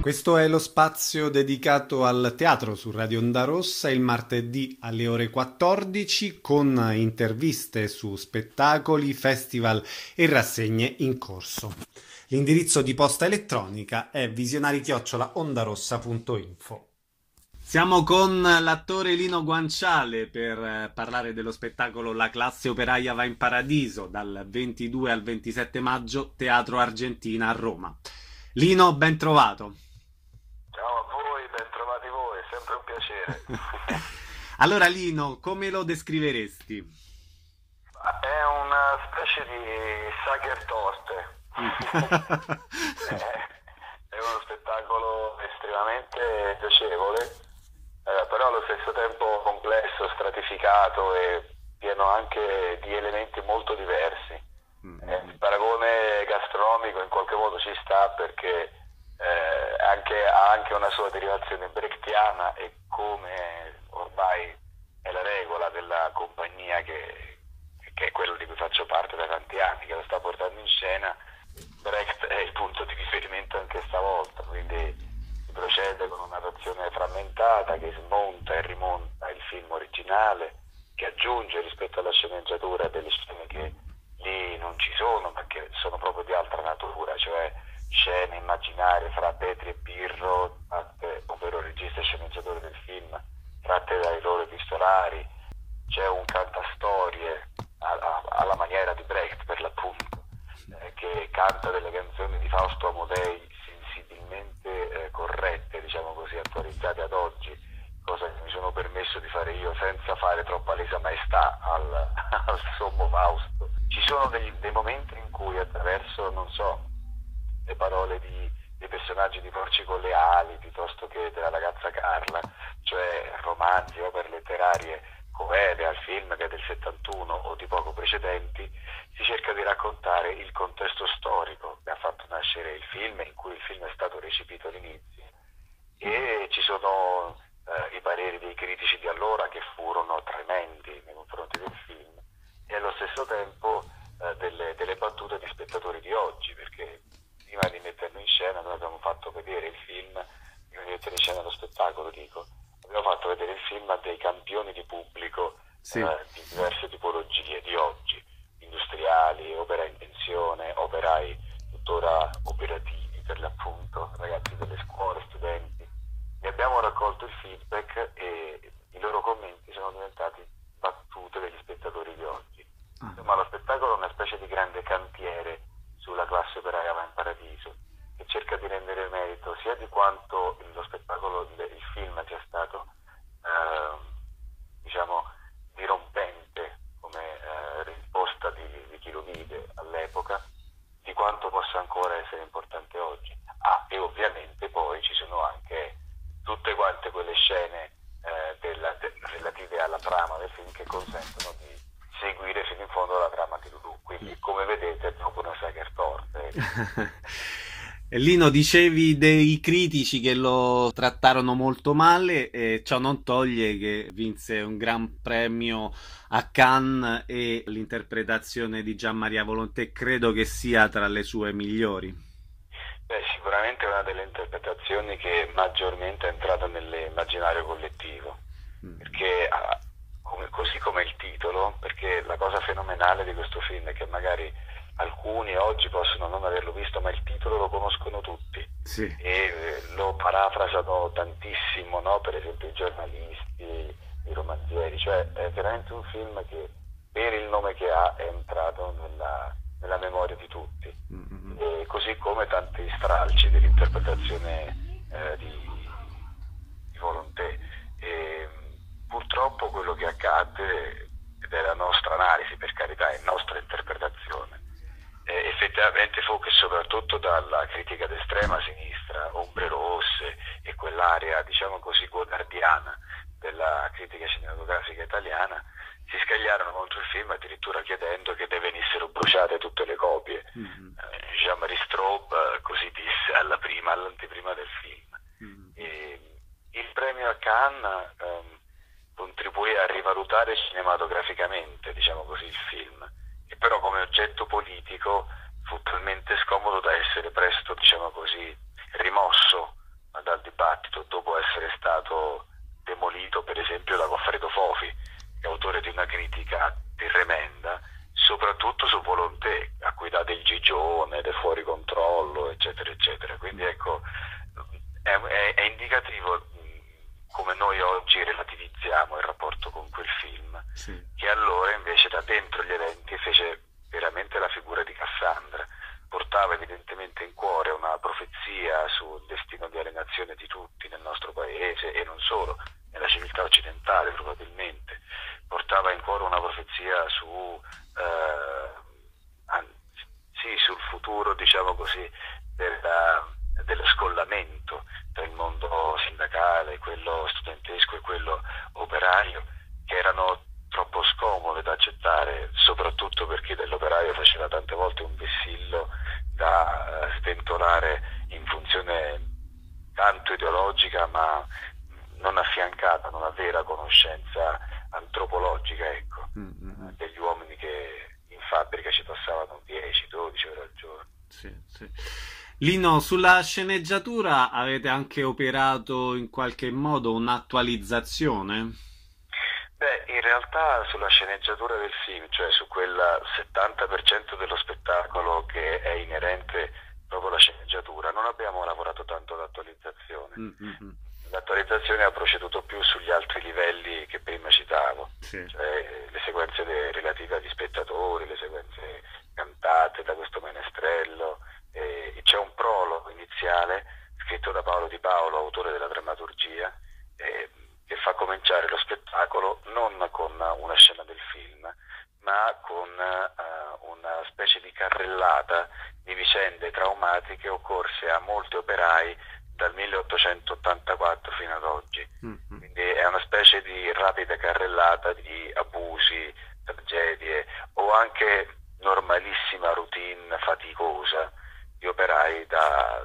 Questo è lo spazio dedicato al teatro su Radio Onda Rossa il martedì alle ore 14 con interviste su spettacoli, festival e rassegne in corso. L'indirizzo di posta elettronica è visionari@ondarossa.info. Siamo con l'attore Lino Guanciale per parlare dello spettacolo La classe operaia va in paradiso dal 22 al 27 maggio, Teatro Argentina a Roma. Lino, ben trovato. Ciao a voi, ben trovati voi, è sempre un piacere. Allora, Lino, come lo descriveresti? È una specie di Sacher Torte. È uno spettacolo estremamente piacevole, però allo stesso tempo complesso, stratificato e pieno anche di elementi molto diversi. Il paragone gastronomico in qualche modo ci sta perché ha anche una sua derivazione brechtiana e come ormai è la regola della compagnia che è quello di cui faccio parte da tanti anni, che lo sta portando in scena, Brecht è il punto di riferimento anche stavolta, quindi si procede con una narrazione frammentata che smonta e rimonta il film originale, che aggiunge rispetto alla sceneggiatura delle scene che lì non ci sono, ma che sono proprio di altra natura, cioè scene immaginarie fra Petri e Pirro, ovvero regista e sceneggiatore del film, tratte dai loro epistolari. C'è un cantastorie alla maniera di Brecht, per l'appunto, che canta delle canzoni di Fausto Amodei sensibilmente corrette, diciamo così, attualizzate ad oggi, cosa che mi sono permesso di fare io senza fare troppa lesa maestà al sommo Fausto. Ci sono dei momenti in cui attraverso, non so, le parole dei personaggi di Porcico Leali piuttosto che della ragazza Carla, cioè romanzi, opere letterarie coeve al film che è del 71 o di poco precedenti, si cerca di raccontare il contesto storico che ha fatto nascere il film, in cui il film è stato recepito all'inizio, e ci sono i pareri dei critici di allora che furono tremendi nei confronti del film, e allo stesso tempo delle battute di spettatori di oggi, perché prima di metterlo in scena noi abbiamo fatto vedere il film, prima di mettere in scena lo spettacolo abbiamo fatto vedere il film a dei campioni di pubblico Sì. di diverse tipologie di oggi, industriali, operai in pensione, operai tuttora operativi per l'appunto, ragazzi delle scuole, studenti. E abbiamo raccolto il feedback e i loro commenti sono diventati battute degli spettatori di oggi. Insomma, lo spettacolo è una specie di grande cantiere sulla classe operaia va in paradiso, che cerca di rendere merito sia di quanto lo spettacolo, il film sia stato diciamo dirompente come risposta di chi lo vide all'epoca, di quanto possa ancora essere importante oggi. E ovviamente poi ci sono anche tutte quante quelle scene relative alla trama del film che consentono di seguire fino in fondo la trama di Lulu. Quindi, come vedete, è proprio una saga torte. Lino, dicevi dei critici che lo trattarono molto male, e ciò non toglie che vinse un gran premio a Cannes e l'interpretazione di Gian Maria Volonté credo che sia tra le sue migliori. Beh, sicuramente è una delle interpretazioni che maggiormente è entrata nell'immaginario collettivo, perché così come il titolo, perché la cosa fenomenale di questo film è che magari alcuni oggi possono non averlo visto, ma il titolo lo conoscono tutti. Sì. E lo parafrasano tantissimo, no? Per esempio i giornalisti, i romanzieri, cioè è veramente un film che per il nome che ha è entrato nella memoria di tutti. E così come tanti stralci dell'interpretazione di Volonté. E purtroppo quello che accadde, ed è la nostra analisi, per carità, è nostra interpretazione, effettivamente fu che soprattutto dalla critica d'estrema sinistra, ombre rosse e quell'area, diciamo così, godardiana della critica cinematografica italiana, si scagliarono contro il film addirittura chiedendo che ne venissero bruciate tutte le copie. Jean-Marie Straub così disse all'anteprima del film. E il premio a Cannes contribuì a rivalutare cinematograficamente, diciamo così, il film, e però come oggetto politico fu talmente scomodo da essere presto, diciamo così, rimosso ad esempio da Goffredo Fofi, che è autore di una critica tremenda, soprattutto su Volonté, a cui dà del gigione, del fuori controllo, eccetera, eccetera. Quindi ecco, è indicativo come noi oggi relativizziamo il rapporto con quel film, sì, che allora invece da dentro gli eventi fece veramente la figura di Cassandra, portava evidentemente in cuore una profezia sul destino di alienazione di tutti nel nostro paese e non solo, nella civiltà occidentale probabilmente, portava in cuore una profezia sul futuro, diciamo così, dello scollamento tra il mondo sindacale, quello studentesco e quello operaio, che erano troppo scomode da accettare, soprattutto perché dell'operaio faceva tante volte un vessillo da sventolare in funzione tanto ideologica, ma non affiancata da una vera conoscenza antropologica, ecco, degli uomini che in fabbrica ci passavano 10-12 ore al giorno. Sì, sì. Lino, sulla sceneggiatura avete anche operato in qualche modo un'attualizzazione? Beh, in realtà sulla sceneggiatura del film, cioè su quel 70% dello spettacolo che è inerente proprio alla sceneggiatura, non abbiamo lavorato tanto all'attualizzazione. L'attualizzazione ha proceduto più sugli altri livelli che prima citavo, sì, cioè le sequenze relative agli spettatori, le sequenze cantate da questo menestrello. C'è un prologo iniziale scritto da Paolo Di Paolo, autore della drammaturgia, che fa cominciare lo spettacolo non con una scena del film, ma con una specie di carrellata di vicende traumatiche occorse a molti operai dal 1884 fino ad oggi. Quindi è una specie di rapida carrellata di abusi, tragedie o anche normalissima routine faticosa di operai dalla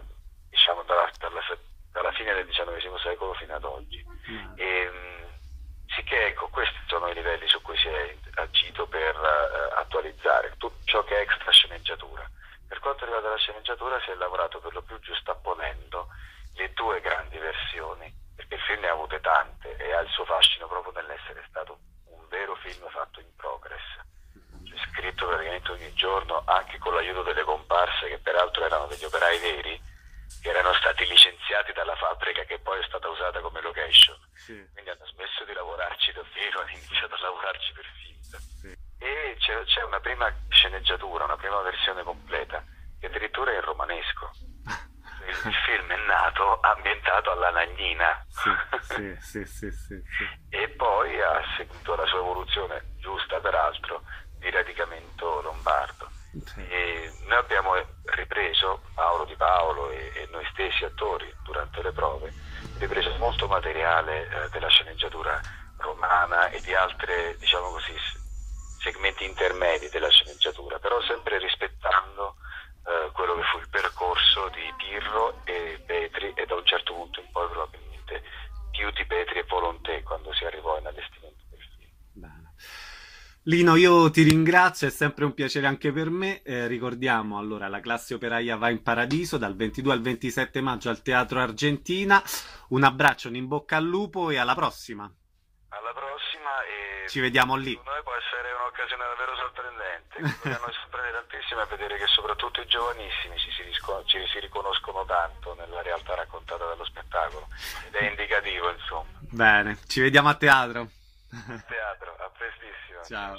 fine del XIX secolo fino ad oggi. Sicché ecco, questi sono i livelli su cui si è agito per attualizzare tutto ciò che è extra sceneggiatura. Per quanto riguarda la sceneggiatura si è lavorato per lo più giustapponendo le due grandi versioni, perché il film ne ha avute tante e ha il suo fascino proprio nell'essere stato un vero film fatto in progress, cioè scritto praticamente ogni giorno, anche con l'aiuto delle comparse, che peraltro erano degli operai veri, che erano stati licenziati dalla fabbrica che poi è stata usata come location. Sì. Quindi hanno smesso di lavorarci davvero, hanno iniziato a lavorarci per finta. Sì. E c'è una prima sceneggiatura, una prima versione completa, che addirittura è in romanesco. Il film è nato ambientato all'Anagnina. Sì. E poi ha seguito la sua evoluzione, giusta peraltro, di radicamento lombardo. E noi abbiamo ripreso, Paolo Di Paolo e noi stessi attori durante le prove, ripreso molto materiale della sceneggiatura romana e di altre, diciamo così, segmenti intermedi della sceneggiatura, però sempre rispettando quello che fu il percorso di Pirro e Petri, e da un certo punto in poi probabilmente più di Petri e Volonté quando si arrivò all'allestimento del film. Bene. Lino, io ti ringrazio, è sempre un piacere anche per me. Ricordiamo allora la classe operaia va in paradiso dal 22 al 27 maggio al Teatro Argentina. Un abbraccio, un in bocca al lupo e alla prossima. Alla prossima, e ci vediamo lì. Per noi può essere un'occasione davvero sorprendente. Quello che a noi sorprende tantissimo è vedere che soprattutto i giovanissimi ci si riconoscono tanto nella realtà raccontata dallo spettacolo, ed è indicativo, insomma. Bene, ci vediamo a teatro. Teatro, a prestissimo. Ciao.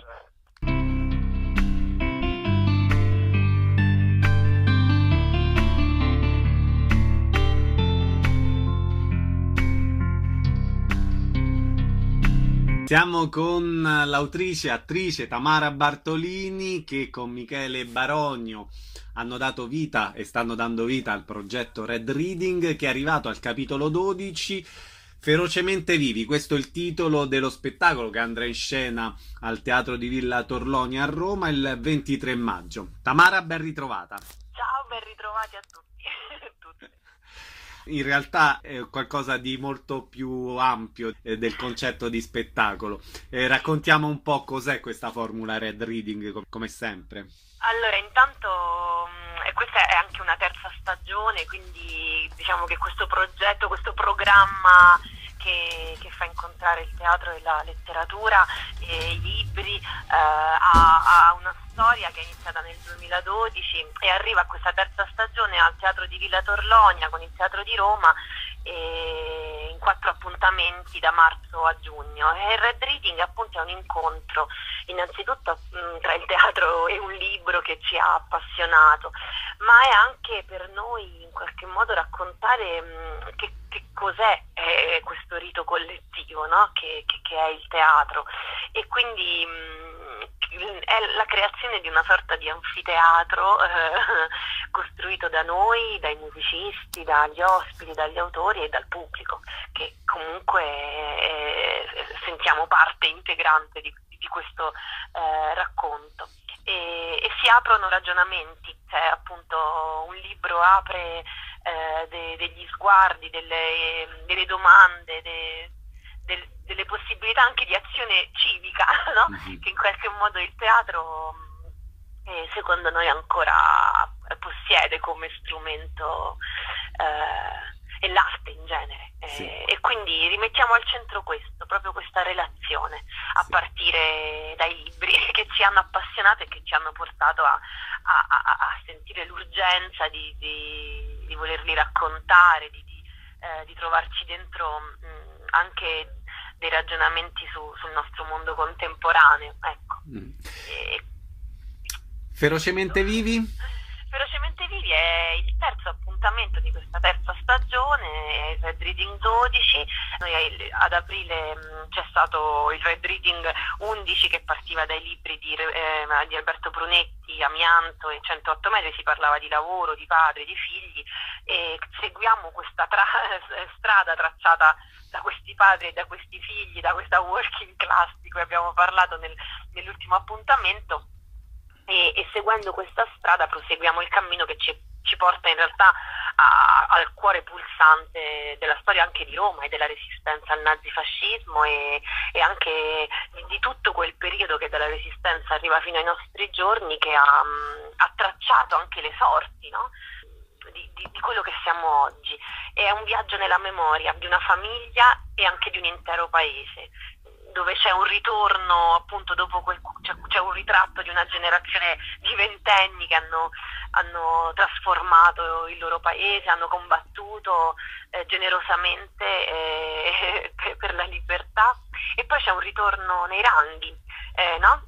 Siamo con l'autrice e attrice Tamara Bartolini, che con Michele Barogno hanno dato vita e stanno dando vita al progetto Red Reading, che è arrivato al capitolo 12, Ferocemente vivi. Questo è il titolo dello spettacolo che andrà in scena al Teatro di Villa Torlonia a Roma il 23 maggio. Tamara, ben ritrovata. Ciao, ben ritrovati a tutti. In realtà è qualcosa di molto più ampio del concetto di spettacolo. Raccontiamo un po' cos'è questa formula Red Reading, come sempre. Allora, intanto questa è anche una terza stagione, quindi diciamo che questo progetto, questo programma che fa incontrare il teatro e la letteratura e i libri, ha una storia che è iniziata nel 2012 e arriva a questa terza stagione al Teatro di Villa Torlonia con il Teatro di Roma, e in 4 appuntamenti da marzo a giugno. E il Red Reading appunto è un incontro innanzitutto tra il teatro e un libro che ci ha appassionato, ma è anche per noi in qualche modo raccontare che cos'è questo rito collettivo, no? che è il teatro, e quindi è la creazione di una sorta di anfiteatro costruito da noi, dai musicisti, dagli ospiti, dagli autori e dal pubblico, che comunque sentiamo parte integrante di questo racconto. E si aprono ragionamenti, cioè appunto un libro apre degli sguardi, delle domande, delle possibilità anche di azione civica, no? Mhm. Che in qualche modo il teatro secondo noi ancora possiede come strumento, e l'arte in genere. Sì. E quindi rimettiamo al centro questo, proprio questa relazione, a Sì. partire dai libri che ci hanno appassionato e che ci hanno portato a sentire l'urgenza di volerli raccontare, di trovarci dentro anche dei ragionamenti sul nostro mondo contemporaneo, ecco. E, Ferocemente Vivi? Ferocemente Vivi è il terzo appuntamento di questa terza stagione, è il Red Reading 12. Noi ad aprile c'è stato il Red Reading 11 che partiva dai libri di Alberto Brunetti, Amianto e 108 metri, si parlava di lavoro, di padri, di figli, e seguiamo questa strada tracciata da questi padri e da questi figli, da questa working class di cui abbiamo parlato nell'ultimo appuntamento. E seguendo questa strada proseguiamo il cammino che ci porta in realtà al cuore pulsante della storia anche di Roma e della resistenza al nazifascismo, e anche di tutto quel periodo che dalla resistenza arriva fino ai nostri giorni, che ha tracciato anche le sorti, no? di quello che siamo oggi. È un viaggio nella memoria di una famiglia e anche di un intero paese, dove c'è un ritorno, appunto, dopo c'è un ritratto di una generazione di ventenni che hanno trasformato il loro paese, hanno combattuto generosamente per la libertà, e poi c'è un ritorno nei ranghi, no?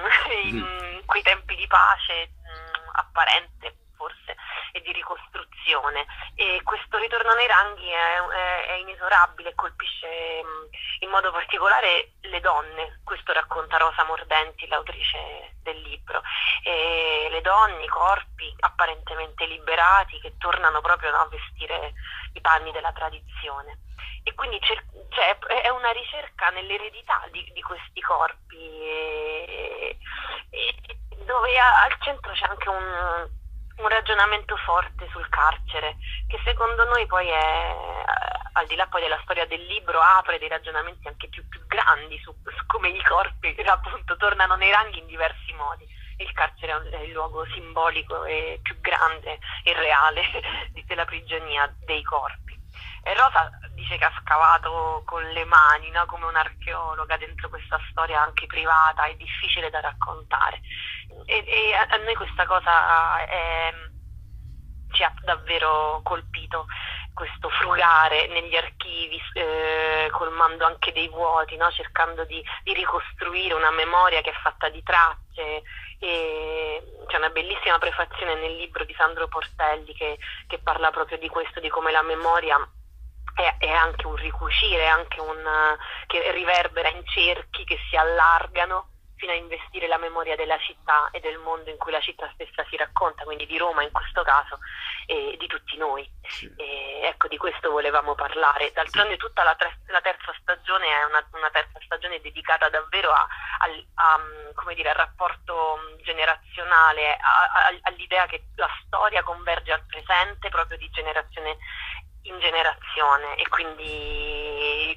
In quei tempi di pace apparente forse e di ricostruzione, e questo ritorno nei ranghi è inesorabile e colpisce in modo particolare le donne. Questo racconta Rosa Mordenti, l'autrice del libro, e le donne, i corpi apparentemente liberati che tornano proprio a vestire i panni della tradizione, e quindi è una ricerca nell'eredità di questi corpi, dove al centro c'è anche un ragionamento forte sul carcere, che secondo noi poi è, al di là poi della storia del libro, apre dei ragionamenti anche più grandi su come i corpi appunto tornano nei ranghi in diversi modi. Il carcere è il luogo simbolico e più grande e reale della prigionia dei corpi. E Rosa dice che ha scavato con le mani, no? Come un'archeologa dentro questa storia anche privata e difficile da raccontare, e a noi questa cosa ci ha davvero colpito, questo frugare negli archivi, colmando anche dei vuoti, no? Cercando di ricostruire una memoria che è fatta di tracce. E c'è una bellissima prefazione nel libro di Sandro Portelli che parla proprio di questo, di come la memoria è anche un ricucire, anche che riverbera in cerchi che si allargano fino a investire la memoria della città e del mondo in cui la città stessa si racconta, quindi di Roma in questo caso, e di tutti noi. Sì. E ecco, di questo volevamo parlare. D'altronde tutta la terza stagione è una terza stagione dedicata davvero come dire, al rapporto generazionale, all'idea che la storia converge al presente proprio di generazione in generazione, e quindi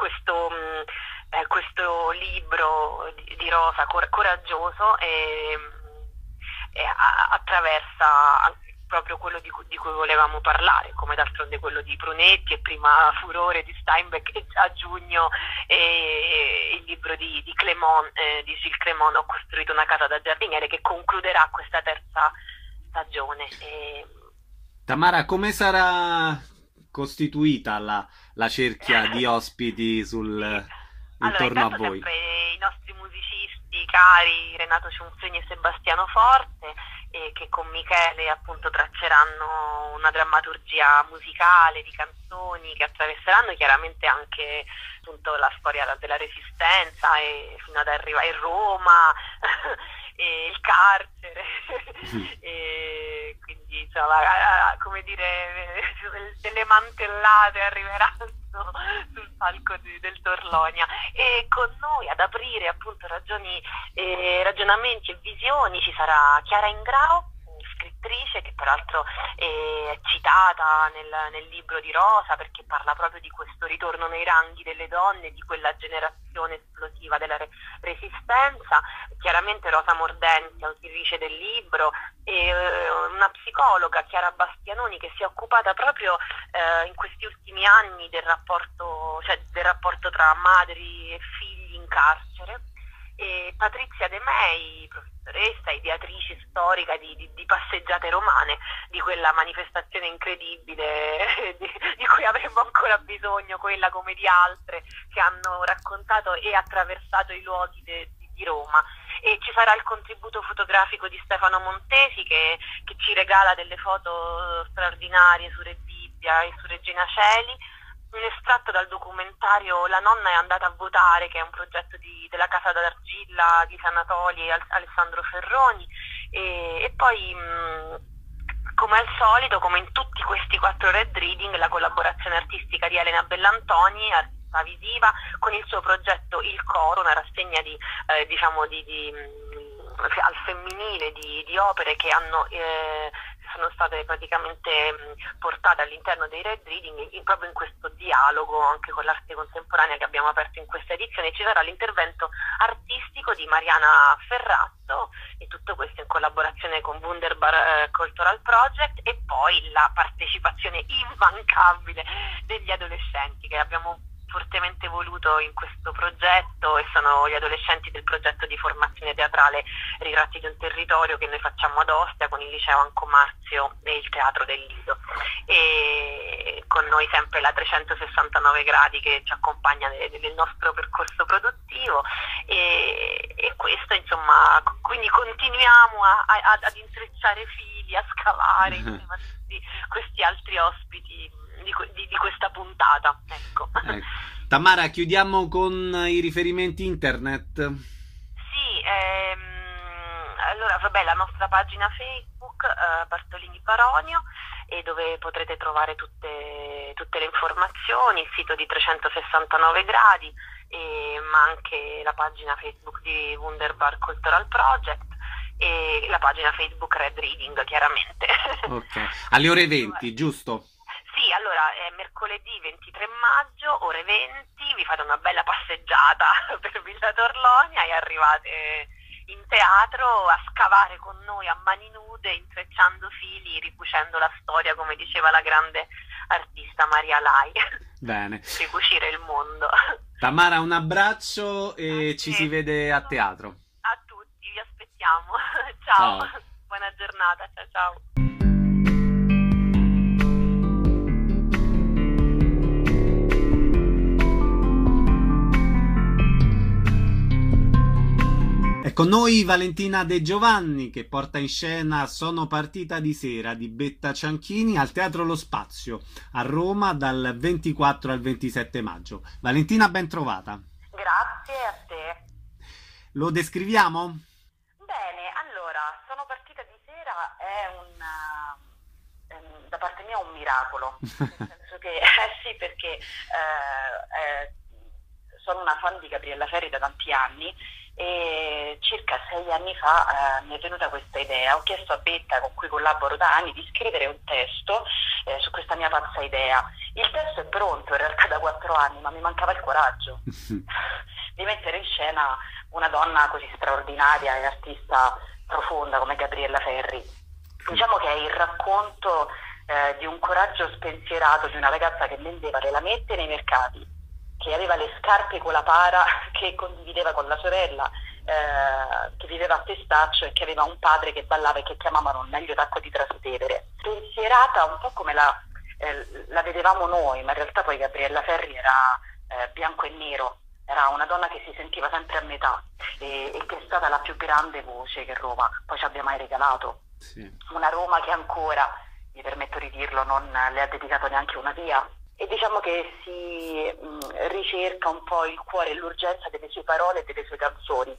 questo libro di Rosa coraggioso attraversa proprio quello di cui volevamo parlare, come d'altronde quello di Brunetti e prima Furore di Steinbeck, e a giugno il libro di Clément, di Gilles Clément, Ho costruito una casa da giardiniere, che concluderà questa terza stagione. Tamara, come sarà costituita la cerchia di ospiti intorno a voi? Sempre i nostri musicisti cari Renato Ciunfeni e Sebastiano Forte, che con Michele appunto tracceranno una drammaturgia musicale di canzoni che attraverseranno chiaramente anche appunto la storia della Resistenza, e fino ad arrivare a Roma e il carcere e quindi insomma, come dire, delle mantellate arriveranno sul palco del Torlonia, e con noi ad aprire appunto ragionamenti e visioni ci sarà Chiara Ingrao, scrittrice, che peraltro è citata nel libro di Rosa, perché parla proprio di questo ritorno nei ranghi delle donne, di quella generazione esplosiva della Resistenza. Chiaramente Rosa Mordenti, autrice del libro, e una psicologa, Chiara Bastianoni, che si è occupata proprio in questi ultimi anni del rapporto tra madri e figli in carcere, e Patrizia De Mei, professoressa, ideatrice storica di passeggiate romane, di quella manifestazione incredibile di cui avremmo ancora bisogno, quella come di altre che hanno raccontato e attraversato i luoghi di Roma. E ci sarà il contributo fotografico di Stefano Montesi, che ci regala delle foto straordinarie su Re Bibbia e su Regina Coeli, un estratto dal documentario La nonna è andata a votare, che è un progetto della Casa d'Argilla di Sanatoli e Alessandro Ferroni, e poi come al solito, come in tutti questi 4 Red Reading, la collaborazione artistica di Elena Bellantoni, artista visiva, con il suo progetto Il Coro, una rassegna al femminile di opere che sono state praticamente portate all'interno dei Red Reading, proprio in questo dialogo anche con l'arte contemporanea che abbiamo aperto in questa edizione. Ci sarà l'intervento artistico di Mariana Ferrazzo, e tutto questo in collaborazione con Wunderbar Cultural Project, e poi la partecipazione immancabile degli adolescenti che abbiamo fortemente voluto in questo progetto, e sono gli adolescenti del progetto di formazione teatrale Ritratti di un territorio, che noi facciamo ad Ostia con il liceo Anco Marzio e il teatro del Lido, e con noi sempre la 369 gradi che ci accompagna nel nostro percorso produttivo, e questo insomma, quindi continuiamo ad intrecciare fili, a scavare insieme a tutti questi altri ospiti di questa puntata, ecco. Tamara, chiudiamo con i riferimenti internet. Sì, allora vabbè, la nostra pagina Facebook Bartolini Paronio, e dove potrete trovare tutte le informazioni, il sito di 369 gradi, ma anche la pagina Facebook di Wunderbar Cultural Project e la pagina Facebook Red Reading, chiaramente. Ok, alle ore 20, giusto? Sì, allora è mercoledì 23 maggio, ore 20, vi fate una bella passeggiata per Villa Torlonia e arrivate in teatro a scavare con noi a mani nude, intrecciando fili, ricucendo la storia, come diceva la grande artista Maria Lai. Bene. Ricucire il mondo. Tamara, un abbraccio e ci si vede a teatro. A tutti, vi aspettiamo. Ciao. Ciao. Buona giornata, ciao ciao. È con noi Valentina De Giovanni, che porta in scena Sono partita di sera di Betta Cianchini al Teatro Lo Spazio a Roma dal 24 al 27 maggio. Valentina, ben trovata. Grazie a te. Lo descriviamo? Bene, allora, Sono partita di sera è da parte mia un miracolo, nel senso che sì, perché sono una fan di Gabriella Ferri da tanti anni, e circa 6 anni fa mi è venuta questa idea. Ho chiesto a Betta, con cui collaboro da anni, di scrivere un testo su questa mia pazza idea. Il testo è pronto in realtà da 4 anni, ma mi mancava il coraggio di mettere in scena una donna così straordinaria e artista profonda come Gabriella Ferri. Diciamo che è il racconto di un coraggio spensierato di una ragazza che vendeva le lamette nei mercati, che aveva le scarpe con la para, che condivideva con la sorella, che viveva a Testaccio e che aveva un padre che ballava e che chiamavano Meglio d'acqua di Trastevere. Spensierata un po' come la vedevamo noi, ma in realtà poi Gabriella Ferri era bianco e nero, era una donna che si sentiva sempre a metà e che è stata la più grande voce che Roma poi ci abbia mai regalato. Sì. Una Roma che ancora, mi permetto di dirlo, non le ha dedicato neanche una via. E diciamo che si ricerca un po' il cuore e l'urgenza delle sue parole e delle sue canzoni.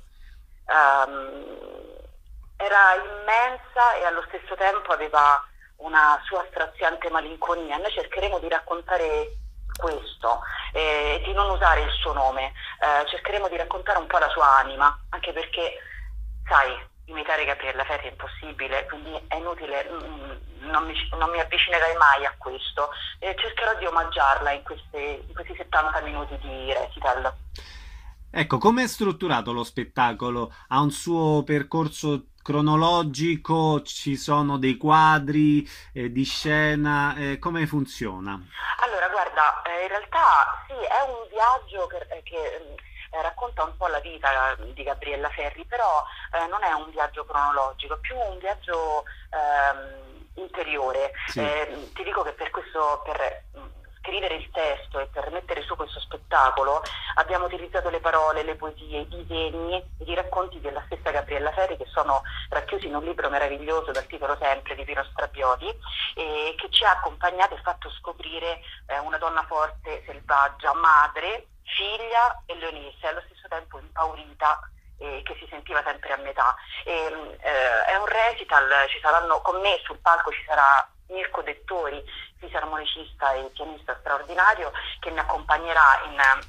Era immensa e allo stesso tempo aveva una sua straziante malinconia. Noi cercheremo di raccontare questo e di non usare il suo nome, cercheremo di raccontare un po' la sua anima, anche perché, sai, imitare Gabriella Ferri è impossibile, quindi è inutile, non mi avvicinerai mai a questo. Cercherò di omaggiarla in questi 70 minuti di recital. Ecco, come è strutturato lo spettacolo? Ha un suo percorso cronologico? Ci sono dei quadri di scena? Come funziona? Allora, guarda, in realtà sì, è un viaggio che racconta un po' la vita di Gabriella Ferri, però non è un viaggio cronologico, è più un viaggio interiore. Sì. Ti dico che per scrivere il testo e per mettere su questo spettacolo abbiamo utilizzato le parole, le poesie, i disegni, i racconti della stessa Gabriella Ferri, che sono racchiusi in un libro meraviglioso dal titolo sempre di Pino Strabioti, e che ci ha accompagnati e fatto scoprire una donna forte, selvaggia, madre, figlia e leonessa, e allo stesso tempo impaurita, che si sentiva sempre a metà. È un recital, ci saranno con me sul palco, ci sarà Mirko Dettori, fisarmonicista e pianista straordinario, che mi accompagnerà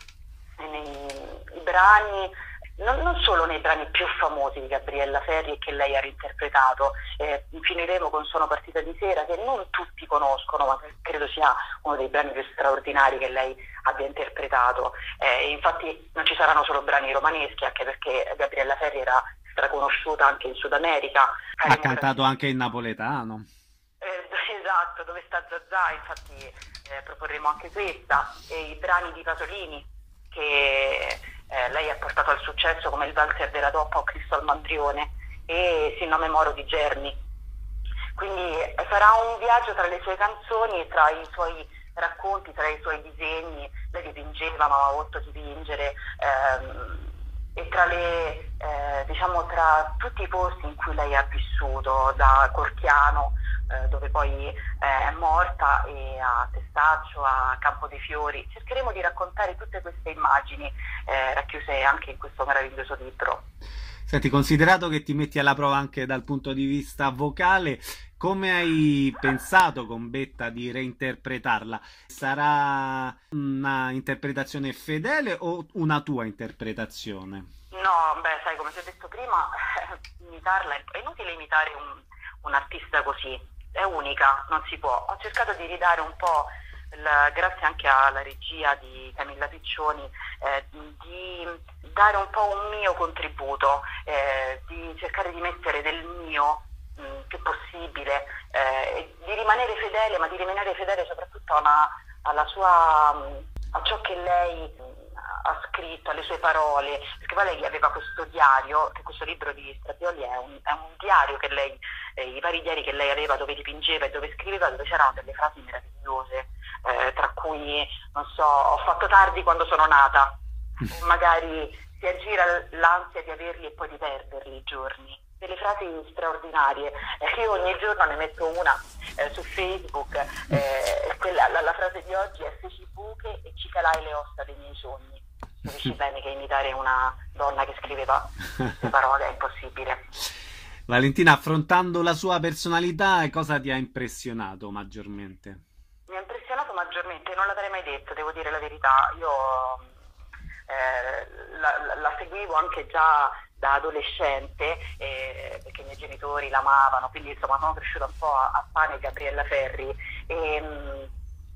nei brani, non solo nei brani più famosi di Gabriella Ferri che lei ha reinterpretato. Finiremo con Sono partita di sera, che non tutti conoscono, ma credo sia uno dei brani più straordinari che lei abbia interpretato. Infatti non ci saranno solo brani romaneschi, anche perché Gabriella Ferri era straconosciuta anche in Sud America. Ha cantato anche in napoletano. Esatto, Dove sta Zazà, infatti proporremo anche questa, e i brani di Pasolini che lei ha portato al successo, come il Valzer della Toppa o Cristo al Mandrione, e Sin nome moro di Germi. Quindi sarà un viaggio tra le sue canzoni, tra i suoi racconti, tra i suoi disegni. Lei dipingeva, amava molto dipingere, e tra tutti i posti in cui lei ha vissuto, da Corchiano, dove poi è morta, e a Testaccio, a Campo dei Fiori. Cercheremo di raccontare tutte queste immagini racchiuse anche in questo meraviglioso libro. Senti, considerato che ti metti alla prova anche dal punto di vista vocale, come hai pensato con Betta di reinterpretarla? Sarà una interpretazione fedele o una tua interpretazione? No, beh, sai, come ti ho detto prima, imitarla è inutile imitare un artista così, è unica, non si può. Ho cercato di ridare un po', grazie anche alla regia di Camilla Piccioni, di dare un po' un mio contributo, di cercare di mettere del mio più possibile, di rimanere fedele, ma di rimanere fedele soprattutto alla sua, a ciò che lei ha scritto, alle sue parole, perché poi lei aveva questo diario, che questo libro di Strabioli è un diario che lei, i vari diari che lei aveva, dove dipingeva e dove scriveva, dove c'erano delle frasi meravigliose, tra cui, non so, ho fatto tardi quando sono nata, o magari si aggira l'ansia di averli e poi di perderli i giorni. Delle frasi straordinarie. Io ogni giorno ne metto una su Facebook, la frase di oggi è: feci buche e ci calai le ossa dei miei sogni. Capisci bene che imitare una donna che scriveva le parole è impossibile. Valentina, affrontando la sua personalità, cosa ti ha impressionato maggiormente? Mi ha impressionato maggiormente, non l'avrei mai detto, devo dire la verità. Io la seguivo anche già da adolescente, perché i miei genitori l'amavano, quindi insomma sono cresciuta un po' a pane Gabriella Ferri, e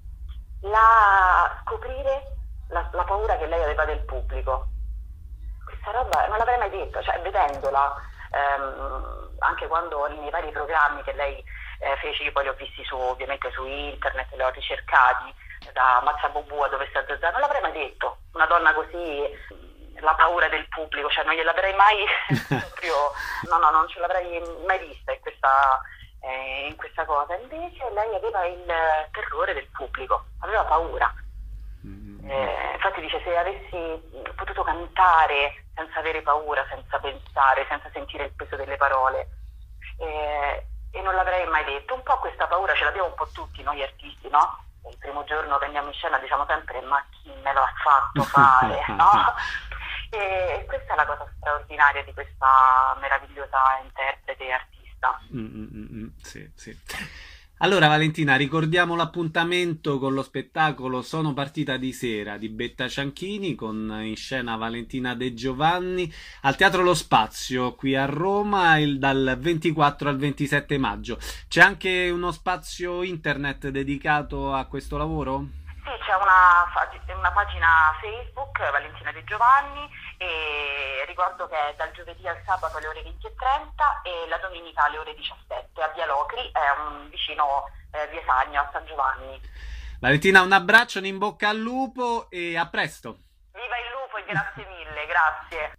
scoprire la paura che lei aveva del pubblico, questa roba non l'avrei mai detto, cioè vedendola anche quando nei vari programmi che lei fece, io poi li ho visti ovviamente su internet, li ho ricercati, da Mazzabubù a Dove sta Zazà, non l'avrei mai detto, una donna così, la paura del pubblico, cioè non gliel'avrei mai proprio, non ce l'avrei mai vista in questa cosa. Invece lei aveva il terrore del pubblico, aveva paura. Infatti dice, se avessi potuto cantare senza avere paura, senza pensare, senza sentire il peso delle parole, e non l'avrei mai detto. Un po' questa paura ce l'abbiamo un po' tutti noi artisti, no? Il primo giorno che andiamo in scena diciamo sempre, ma chi me lo ha fatto fare, no? E questa è la cosa straordinaria di questa meravigliosa interprete e artista. Sì. Allora Valentina, ricordiamo l'appuntamento con lo spettacolo Sono partita di sera di Betta Cianchini, con in scena Valentina De Giovanni, al Teatro Lo Spazio qui a Roma dal 24 al 27 maggio. C'è anche uno spazio internet dedicato a questo lavoro? Sì, c'è una pagina Facebook, Valentina De Giovanni, e ricordo che è dal giovedì al sabato alle ore 20:30 e la domenica alle ore 17 a Via Locri, vicino Via Sagno, a San Giovanni. Valentina, un abbraccio, un in bocca al lupo e a presto! Viva il lupo e grazie mille, grazie!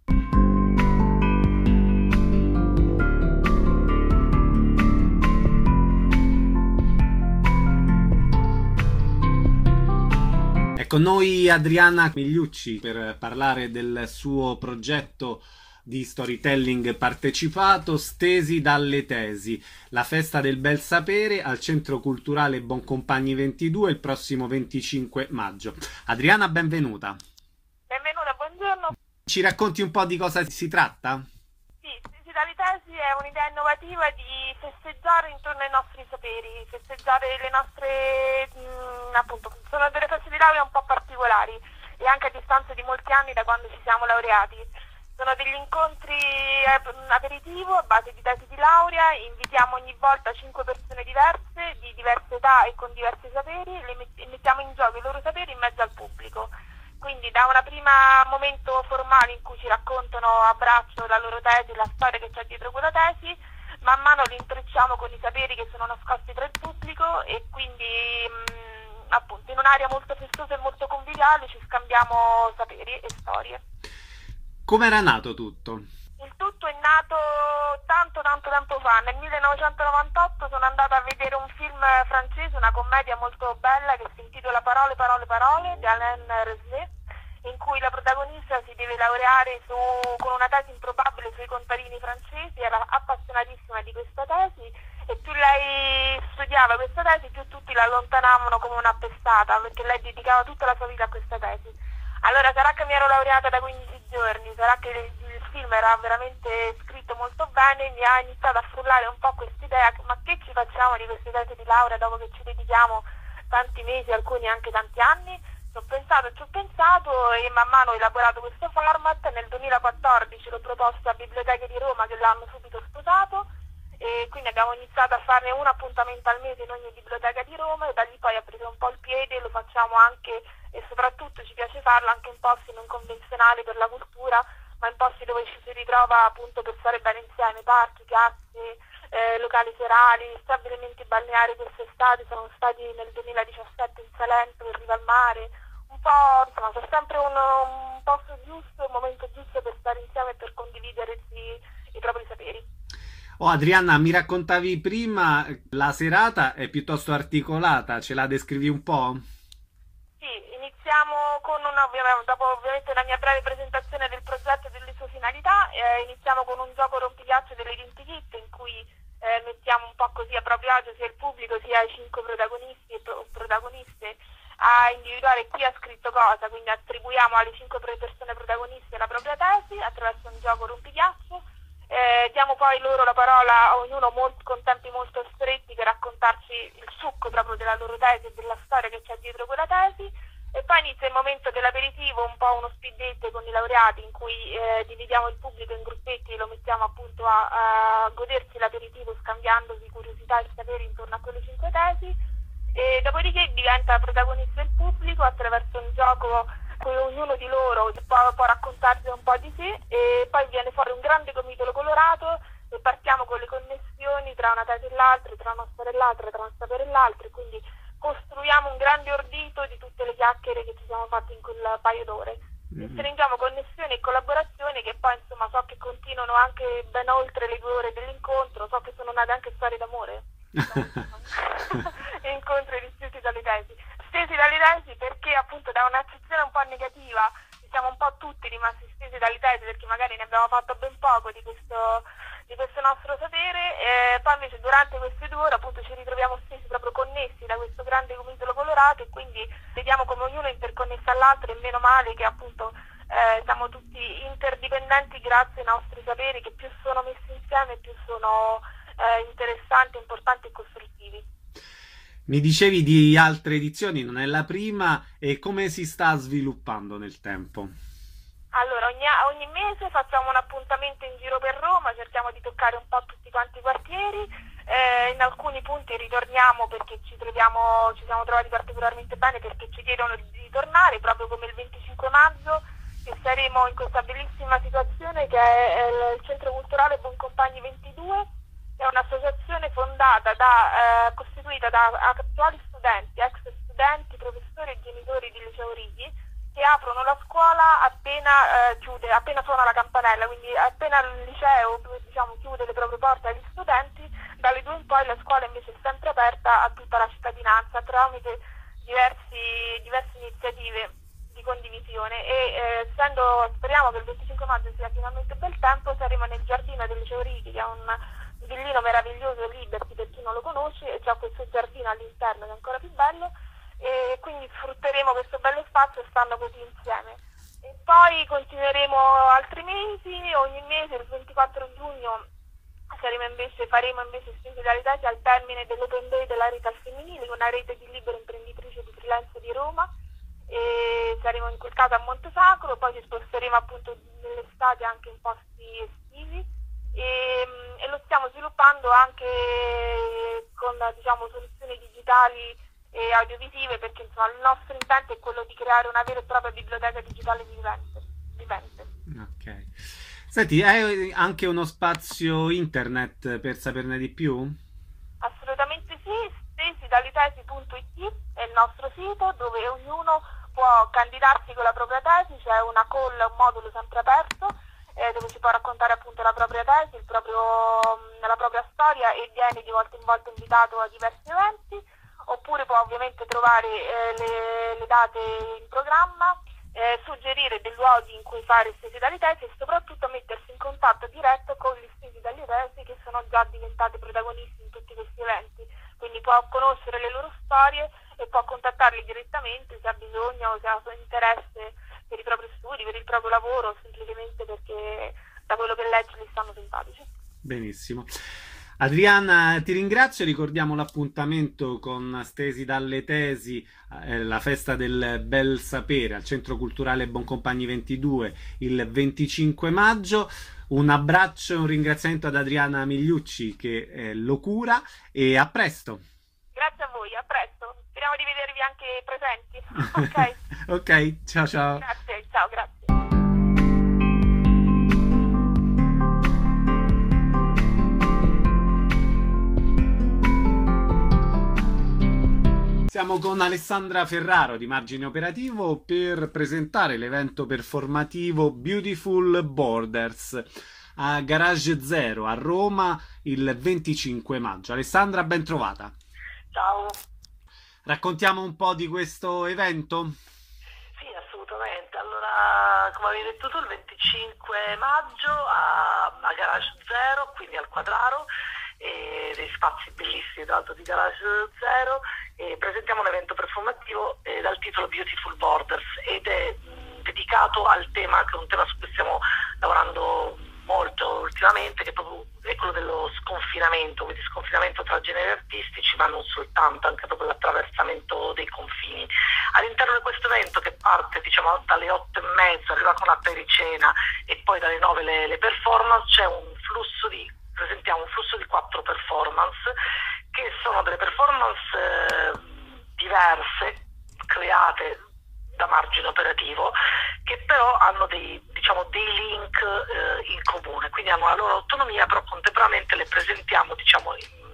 Con noi Adriana Migliucci per parlare del suo progetto di storytelling partecipato, Stesi dalle tesi, la festa del bel sapere al Centro Culturale Boncompagni 22 il prossimo 25 maggio. Adriana, benvenuta. Benvenuta, buongiorno. Ci racconti un po' di cosa si tratta? Sì, Stesi dalle tesi è un'idea innovativa di festeggiare intorno ai nostri saperi, festeggiare le nostre, appunto, sono delle feste di laurea un po' particolari e anche a distanza di molti anni da quando ci siamo laureati. Sono degli incontri aperitivo a base di tesi di laurea, invitiamo ogni volta 5 persone diverse, di diverse età e con diversi saperi, e mettiamo in gioco i loro saperi in mezzo al pubblico. Quindi da una prima momento formale in cui ci raccontano a braccio la loro tesi, la storia che c'è dietro quella tesi, man mano li intrecciamo con i saperi che sono nascosti tra il pubblico e quindi appunto in un'area molto festosa e molto conviviale ci scambiamo saperi e storie. Come era nato tutto? Il tutto è nato tanto tempo fa. Nel 1998 sono andata a vedere un film francese, una commedia molto bella che si intitola Parole, parole, parole di Alain Resnais, in cui la protagonista si deve laureare con una tesi improbabile sui contadini francesi. Era appassionatissima di questa tesi e più lei studiava questa tesi più tutti la allontanavano come un'appestata, perché lei dedicava tutta la sua vita a questa tesi. Allora sarà che mi ero laureata da 15 giorni, sarà che il film era veramente scritto molto bene, mi ha iniziato a frullare un po' quest'idea, ma che ci facciamo di queste tesi di laurea dopo che ci dedichiamo tanti mesi, alcuni anche tanti anni? Ci ho pensato e man mano ho elaborato questo format. Nel 2014 l'ho proposto a Biblioteche di Roma che l'hanno subito sposato e quindi abbiamo iniziato a farne un appuntamento al mese in ogni biblioteca di Roma e da lì poi ha preso un po' il piede. Lo facciamo anche e soprattutto ci piace farlo anche in posti non convenzionali per la cultura, ma in posti dove ci si ritrova appunto per stare bene insieme, parchi, piazze, locali serali, stabilimenti balneari. Quest'estate siamo stati nel 2017 in Salento, in riva al mare, un po', insomma, c'è sempre un posto giusto, un momento giusto per stare insieme e per condividere i propri saperi. Oh Adriana, mi raccontavi prima, la serata è piuttosto articolata, ce la descrivi un po'? Sì, iniziamo con dopo ovviamente la mia breve presentazione del progetto e delle sue finalità, iniziamo con un gioco rompighiaccio delle identikit in cui mettiamo un po' così a proprio agio sia il pubblico sia i 5 protagonisti e protagoniste a individuare chi ha scritto cosa, quindi attribuiamo alle 5 persone protagoniste la propria tesi attraverso un gioco rompighiaccio. Diamo poi loro la parola, ognuno con tempi molto stretti, per raccontarci il succo proprio della loro tesi e della storia che c'è dietro quella tesi, e poi inizia il momento dell'aperitivo, un po' uno speed date con i laureati in cui dividiamo il pubblico in gruppetti e lo mettiamo appunto a godersi l'aperitivo scambiandosi curiosità e saperi intorno a quelle 5 tesi, e dopodiché diventa protagonista il pubblico attraverso un gioco cui ognuno di loro può raccontarsi un po' di sé, e poi viene fuori un grande gomitolo colorato l'altro, tra una storia e l'altra, tra una storia e l'altra, e quindi costruiamo un grande ordito di tutte le chiacchiere che ci siamo fatte in quel paio d'ore. Stringiamo connessioni e collaborazioni che poi insomma so che continuano anche ben oltre le 2 ore dell'incontro, so che sono nate anche storie d'amore. Incontri di stesi dalle tesi perché appunto da un'accezione un po' negativa siamo un po' tutti rimasti stesi dalle tesi perché magari ne abbiamo fatto ben poco di questo nostro sapere, poi invece durante queste 2 ore appunto ci ritroviamo stessi proprio connessi da questo grande gomitolo colorato e quindi vediamo come ognuno è interconnesso all'altro e meno male che appunto siamo tutti interdipendenti grazie ai nostri saperi che più sono messi insieme più sono interessanti, importanti e costruttivi. Mi dicevi di altre edizioni, non è la prima, e come si sta sviluppando nel tempo? Allora, ogni mese facciamo un appuntamento in giro per Roma, cerchiamo di toccare un po' tutti quanti i quartieri, in alcuni punti ritorniamo perché ci siamo trovati particolarmente bene perché ci chiedono di tornare, proprio come il 25 maggio, che saremo in questa bellissima situazione che è il Centro Culturale Boncompagni 22, che è un'associazione costituita da attuali studenti, ex studenti, professori e genitori di Liceo Righi, che aprono la scuola appena suona la campanella, quindi appena il liceo chiude le proprie porte agli studenti, dalle 2 in poi la scuola invece è sempre aperta a tutta la cittadinanza tramite diverse iniziative di condivisione e speriamo che il 25 maggio sia finalmente bel tempo, saremo nel giardino del Liceo Righi, che è un villino meraviglioso, Liberty per chi non lo conosce, e c'è questo giardino all'interno che è ancora più bello, e quindi sfrutteremo questo bello spazio stando così insieme. E poi continueremo altri mesi, ogni mese il 24 giugno faremo invece Stesi dalle tesi al termine dell'Open Day della rete al femminile, una rete di libere imprenditrici di freelance di Roma, e saremo in quel caso a Montesacro, poi ci sposteremo appunto nell'estate anche in posti estivi e lo stiamo sviluppando anche con soluzioni digitali e audiovisive perché insomma il nostro intento è quello di creare una vera e propria biblioteca digitale vivente. Ok. Senti, hai anche uno spazio internet per saperne di più? Assolutamente sì, stesidalitesi.it è il nostro sito dove ognuno può candidarsi con la propria tesi, c'è una call, un modulo sempre aperto dove si può raccontare appunto la propria tesi, la propria storia e viene di volta in volta invitato a diversi eventi, oppure può ovviamente trovare le date in programma, suggerire dei luoghi in cui fare stesi dalle tesi e soprattutto mettersi in contatto diretto con gli stesi dalle tesi che sono già diventati protagonisti in tutti questi eventi, quindi può conoscere le loro storie e può contattarli direttamente se ha bisogno o se ha interesse per i propri studi, per il proprio lavoro o semplicemente perché da quello che legge gli stanno simpatici. Benissimo. Adriana, ti ringrazio, ricordiamo l'appuntamento con Stesi dalle tesi, la festa del bel sapere al Centro Culturale Boncompagni 22 il 25 maggio. Un abbraccio e un ringraziamento ad Adriana Migliucci che lo cura e a presto. Grazie a voi, a presto. Speriamo di vedervi anche presenti. Ok. Ok, ciao ciao. Grazie, ciao, grazie. Siamo con Alessandra Ferraro di Margine Operativo per presentare l'evento performativo Beautiful Borders a Garage Zero a Roma il 25 maggio. Alessandra, ben trovata. Ciao. Raccontiamo un po' di questo evento? Sì, assolutamente. Allora, come avevi detto tu, il 25 maggio a Garage Zero, quindi al Quadraro, dei spazi bellissimi tra l'altro di Garage Zero, e presentiamo un evento performativo dal titolo Beautiful Borders ed è dedicato al tema, che è un tema su cui stiamo lavorando molto ultimamente, che è quello dello sconfinamento, quindi sconfinamento tra generi artistici, ma non soltanto, anche proprio l'attraversamento dei confini. All'interno di questo evento, che parte dalle 8:30, arriva con apericena e poi dalle 9 le performance, presentiamo un flusso di 4 performance, che sono delle performance diverse, create da Margine Operativo, che però hanno dei link in comune, quindi hanno la loro autonomia, però contemporaneamente le presentiamo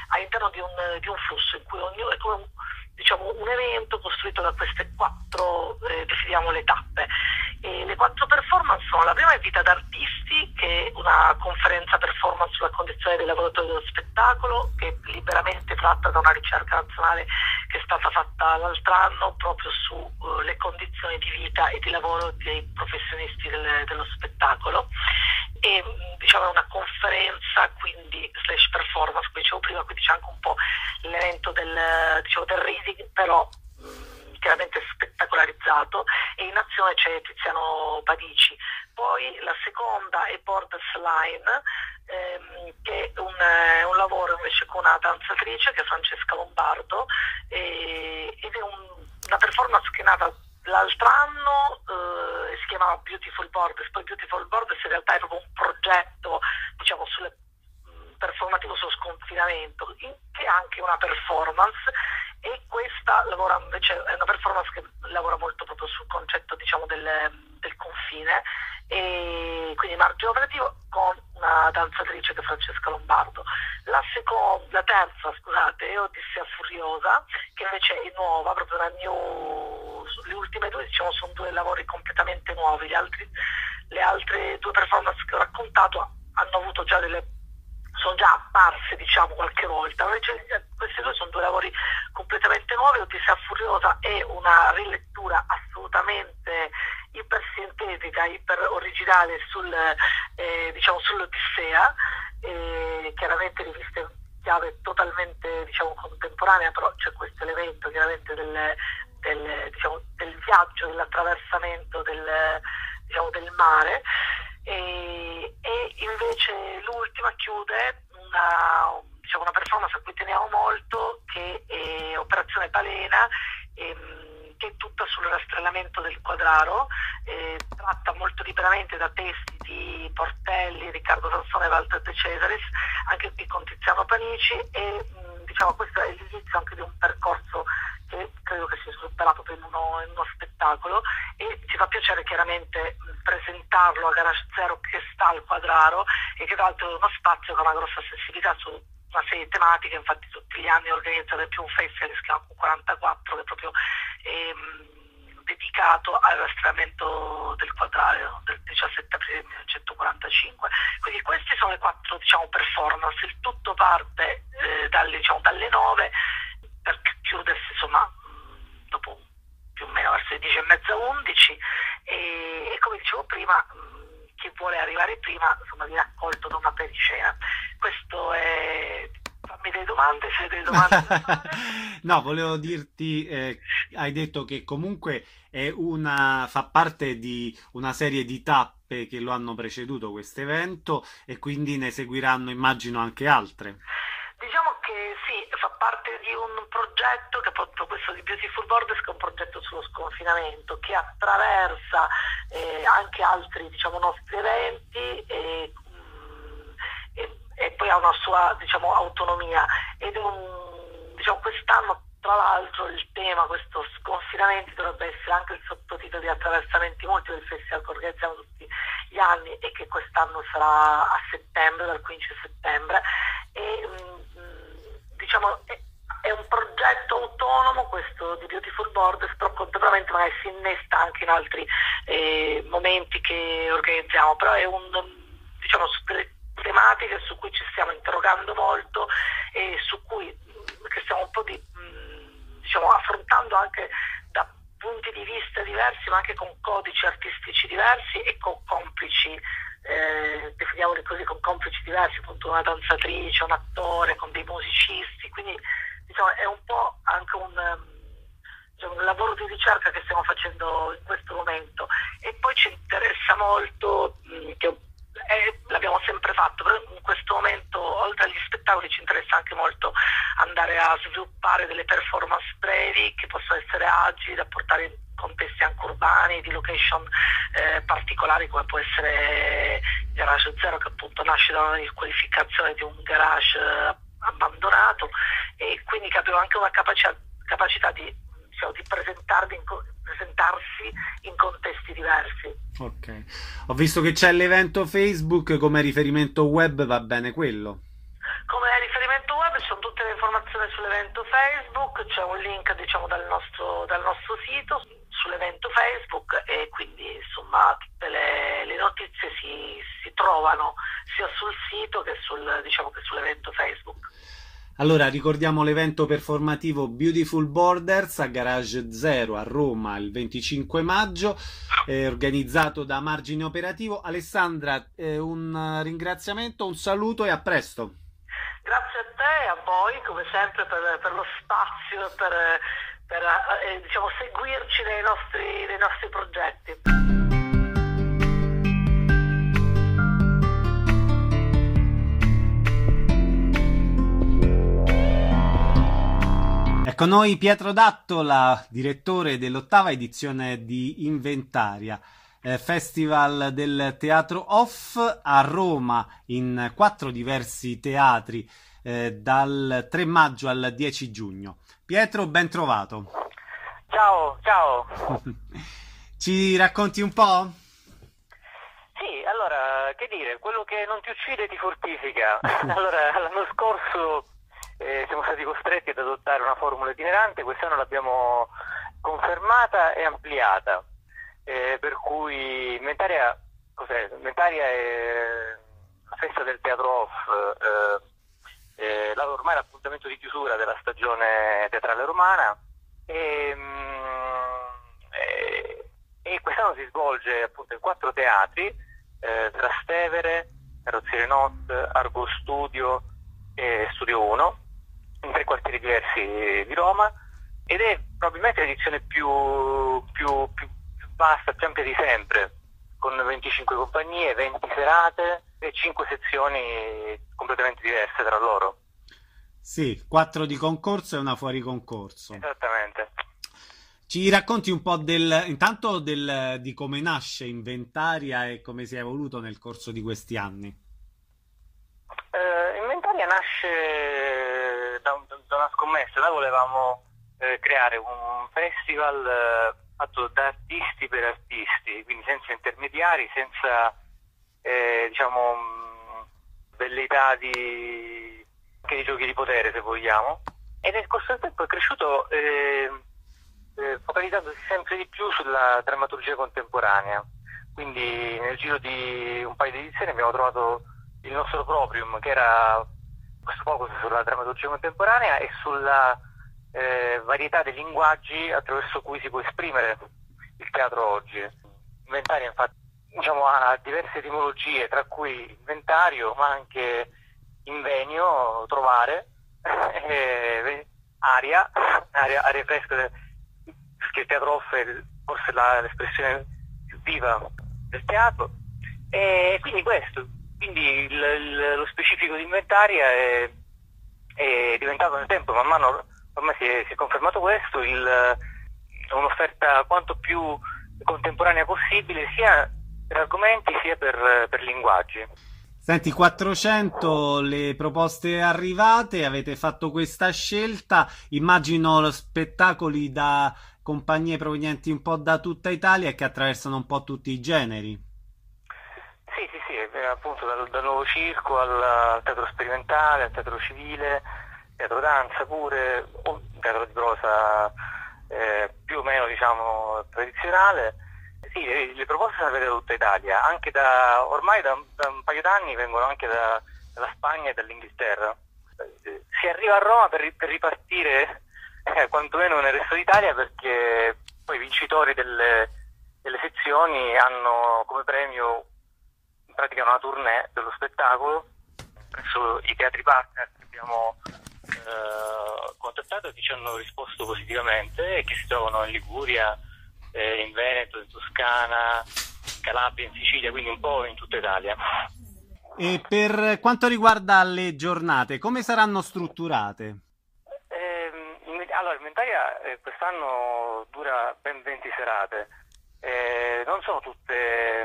all'interno di un flusso in cui ognuno è come un evento costruito da queste 4, definiamole tappe. E le 4 performance sono: la prima è Vita d'Artisti, che è una conferenza performance sulla condizione dei lavoratori dello spettacolo, che è liberamente tratta da una ricerca nazionale che è stata fatta l'altro anno proprio sulle condizioni di vita e di lavoro dei professionisti dello spettacolo. E è una conferenza quindi / performance, come dicevo prima, quindi c'è anche un po' l'elemento del reading, però chiaramente spettacolarizzato, e in azione c'è Tiziano Padici. Poi la seconda è Borderline, che è un lavoro invece con una danzatrice che è Francesca Lombardo, ed è una performance che è nata l'altro anno, si chiamava Beautiful Borders. Poi Beautiful Borders in realtà è proprio un progetto performativo sullo sconfinamento, che è anche una performance, e questa lavora invece, è una performance che lavora molto proprio sul concetto del confine, e quindi margine operativo, con una danzatrice che è Francesca Lombardo. La terza, scusate, è Odissea Furiosa, che invece è nuova, proprio le ultime 2 sono 2 lavori completamente nuovi. Le altre 2 performance che ho raccontato hanno avuto sono già apparse qualche volta, invece questi 2 sono 2 lavori completamente nuovi. Odissea Furiosa è una rilettura assolutamente ipersintetica, iper originale sull'Odissea, chiaramente rivista in chiave totalmente contemporanea, però c'è questo elemento chiaramente del viaggio, dell'attraversamento del mare. E invece l'ultima chiude una performance a cui teniamo molto, che è Operazione Balena, che è tutta sul rastrellamento del Quadraro, tratta molto liberamente da testi di Portelli, Riccardo Sansone e Walter De Cesaris, anche qui con Tiziano Panici, e questo è l'inizio anche di un percorso che credo che si svilupperà proprio in uno spettacolo, e ci fa piacere chiaramente presentarlo a Garage Zero, che sta al Quadraro e che tra l'altro è uno spazio con una grossa sensibilità su una serie di tematiche. Infatti tutti gli anni organizza più un festival che si chiama 44, che è proprio dedicato al rastrellamento del Quadraro del 17 aprile 1945. Quindi queste sono le 4 performance. Il tutto parte dalle 9 per chiudersi dopo più o meno verso le 10:30, 11, e come dicevo prima, chi vuole arrivare prima viene accolto da una pericena. Questo è... Fammi delle domande, se hai delle domande. No, volevo dirti, hai detto che comunque fa parte di una serie di tappe che lo hanno preceduto questo evento, e quindi ne seguiranno, immagino, anche altre. Diciamo che sì, fa parte di un progetto che è proprio questo di Beautiful Borders, che è un progetto sullo sconfinamento, che attraversa anche altri nostri eventi, e poi ha una sua autonomia, ed è quest'anno tra l'altro il tema, questo sconfinamento, dovrebbe essere anche il sottotitolo di Attraversamenti Multipli del festival che organizziamo tutti gli anni, e che quest'anno sarà a settembre, dal 15 settembre, e è un progetto autonomo questo di Beautiful Borders, però contemporaneamente magari si innesta anche in altri momenti che organizziamo, però è su delle tematiche su cui ci stiamo interrogando molto, e su cui che stiamo un po' affrontando anche da punti di vista diversi, ma anche con codici artistici diversi e con complici, definiamoli così, con complici diversi, appunto una danzatrice, un attore, con dei musicisti. Quindi è un po' anche un lavoro di ricerca che stiamo facendo in questo momento. E poi ci interessa molto, l'abbiamo sempre fatto, però in questo momento oltre agli spettacoli ci interessa anche molto andare a sviluppare delle performance brevi che possono essere agili, da portare in contesti anche urbani, di location particolari, come può essere Garage Zero, che appunto nasce da una riqualificazione di un garage abbandonato, e quindi che abbiamo anche una capacità di presentarsi in contesti diversi. Ok, ho visto che c'è l'evento Facebook come riferimento web, va bene quello? Come riferimento web sono tutte informazioni sull'evento Facebook, c'è un link diciamo dal nostro sito sull'evento Facebook, e quindi insomma tutte le notizie si trovano sia sul sito che sull'evento Facebook. Allora, ricordiamo l'evento performativo Beautiful Borders a Garage Zero a Roma il 25 maggio, organizzato da Margine Operativo. Alessandra, un ringraziamento, un saluto e a presto. Grazie a te e a voi, come sempre, per lo spazio e per diciamo, seguirci nei nostri progetti. Con noi Pietro Dattola, direttore dell'8ª edizione di Inventaria, Festival del Teatro Off a Roma in 4 diversi teatri dal 3 maggio al 10 giugno. Pietro, ben trovato. Ciao. Ci racconti un po'? Sì, allora, che dire, quello che non ti uccide ti fortifica. Allora, l'anno scorso siamo stati costretti ad adottare una formula itinerante, quest'anno l'abbiamo confermata e ampliata, per cui Inventaria è la festa del teatro off, ormai l'appuntamento di chiusura della stagione teatrale romana, e quest'anno si svolge appunto in 4 teatri, Trastevere, Carrozzeria Not, Argo Studio e Studio 1, in 3 quartieri diversi di Roma, ed è probabilmente l'edizione più vasta, più ampia di sempre, con 25 compagnie, 20 serate e 5 sezioni completamente diverse tra loro. Sì, 4 di concorso e una fuori concorso. Esattamente. Ci racconti un po' di come nasce Inventaria e come si è evoluto nel corso di questi anni? Inventaria nasce da una scommessa. Noi volevamo creare un festival fatto da artisti per artisti, quindi senza intermediari, senza velleità anche di giochi di potere, se vogliamo, e nel corso del tempo è cresciuto focalizzandosi sempre di più sulla drammaturgia contemporanea. Quindi nel giro di un paio di edizioni abbiamo trovato il nostro proprium, che era questo focus sulla drammaturgia contemporanea e sulla varietà dei linguaggi attraverso cui si può esprimere il teatro oggi. Inventaria infatti ha diverse etimologie, tra cui inventario, ma anche invenio, trovare, aria fresca, che il teatro offre, forse l'espressione più viva del teatro, e quindi lo specifico di Inventaria è diventato nel tempo, man mano ormai si è confermato questo, un'offerta quanto più contemporanea possibile, sia per argomenti sia per linguaggi. Senti, 400 le proposte arrivate, avete fatto questa scelta, immagino spettacoli da compagnie provenienti un po' da tutta Italia e che attraversano un po' tutti i generi. Sì, appunto dal nuovo circo al teatro sperimentale, al teatro civile, teatro danza pure, o teatro di prosa più o meno tradizionale. Sì, le proposte sono arrivate da tutta Italia, anche ormai da un paio d'anni vengono anche dalla Spagna e dall'Inghilterra. Si arriva a Roma per ripartire quantomeno nel resto d'Italia, perché poi i vincitori delle sezioni hanno come premio in pratica una tournée dello spettacolo presso i teatri partner che abbiamo contattato e che ci hanno risposto positivamente e che si trovano in Liguria, in Veneto, in Toscana, in Calabria, in Sicilia, quindi un po' in tutta Italia. E per quanto riguarda le giornate, come saranno strutturate? Allora, Inventaria quest'anno dura ben 20 serate, non sono tutte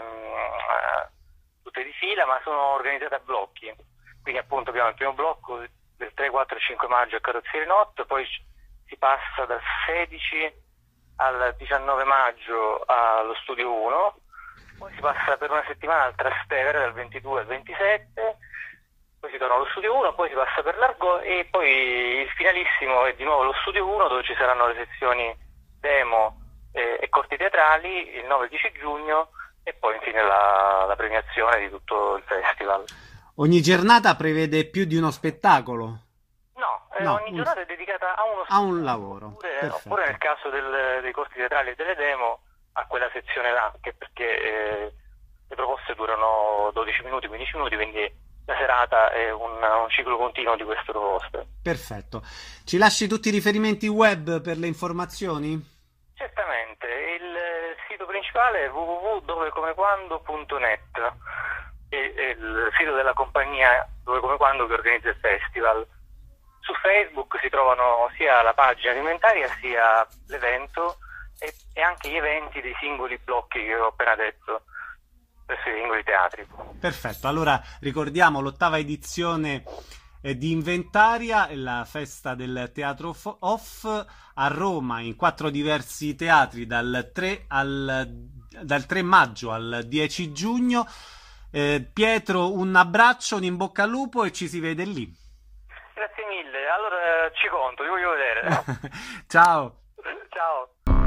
di fila, ma sono organizzate a blocchi. Quindi appunto abbiamo il primo blocco del 3, 4 e 5 maggio a Carrozzeria Not, poi si passa dal 16 al 19 maggio allo Studio 1, poi si passa per una settimana al Trastevere dal 22 al 27, poi si torna allo studio 1, poi si passa per l'Argo e poi il finalissimo è di nuovo lo studio 1 dove ci saranno le sezioni demo e corti teatrali il 9-10 giugno e poi infine la premiazione di tutto il festival. Ogni giornata prevede più di uno spettacolo? No, ogni giornata è dedicata a un lavoro. Oppure nel caso dei corti teatrali e delle demo a quella sezione là, anche perché le proposte durano 12 minuti, 15 minuti, quindi la serata è un ciclo continuo di queste proposte. Perfetto. Ci lasci tutti i riferimenti web per le informazioni? Certamente, il sito principale è www.dovecomequando.net e il sito della compagnia Dove Come Quando che organizza il festival. Su Facebook si trovano sia la pagina di Inventaria sia l'evento e anche gli eventi dei singoli blocchi che ho appena detto presso i singoli teatri. Perfetto, allora ricordiamo l'8ª edizione di Inventaria, la festa del teatro off a Roma in 4 diversi teatri dal 3 maggio al 10 giugno. Pietro, un abbraccio, un in bocca al lupo e ci si vede lì. Grazie mille, allora ci conto, vi voglio vedere. Ciao. Ciao.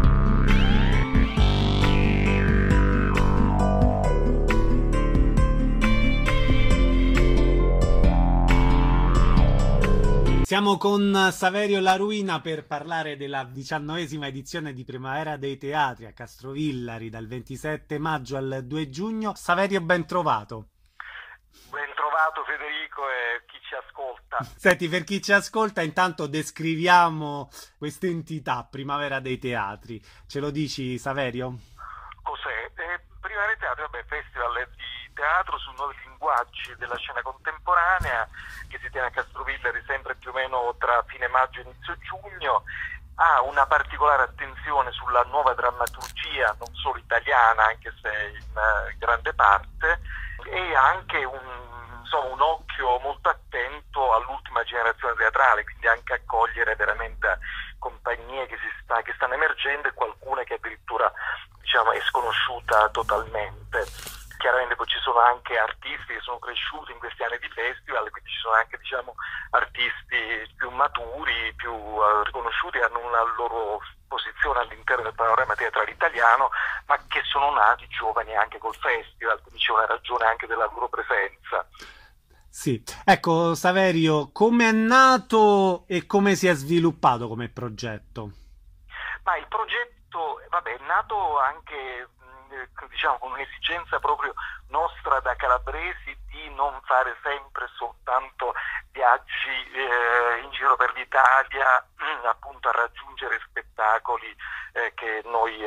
Siamo con Saverio Laruina per parlare della 19ª edizione di Primavera dei Teatri a Castrovillari dal 27 maggio al 2 giugno. Saverio, ben trovato. Ben trovato Federico e chi ci ascolta. Senti, per chi ci ascolta, intanto descriviamo questa entità, Primavera dei Teatri. Ce lo dici, Saverio? Cos'è? Primavera dei Teatri, festival di teatro su nuovi linguaggi della scena contemporanea che si tiene a Castrovillari sempre più o meno tra fine maggio e inizio giugno. Ha una particolare attenzione sulla nuova drammaturgia, non solo italiana, anche se in grande parte, e anche un occhio molto attento all'ultima generazione teatrale, quindi anche accogliere veramente compagnie che stanno emergendo e qualcuna che addirittura è sconosciuta totalmente. Chiaramente poi ci sono anche artisti che sono cresciuti in questi anni di festival, quindi ci sono anche artisti più maturi, più riconosciuti, hanno una loro posizione all'interno del panorama teatrale italiano, ma che sono nati giovani anche col festival, quindi c'è una ragione anche della loro presenza. Sì, ecco Saverio, come è nato e come si è sviluppato come progetto? Ma il progetto è nato anche con un'esigenza proprio nostra da calabresi di non fare sempre soltanto viaggi in giro per l'Italia appunto a raggiungere spettacoli che noi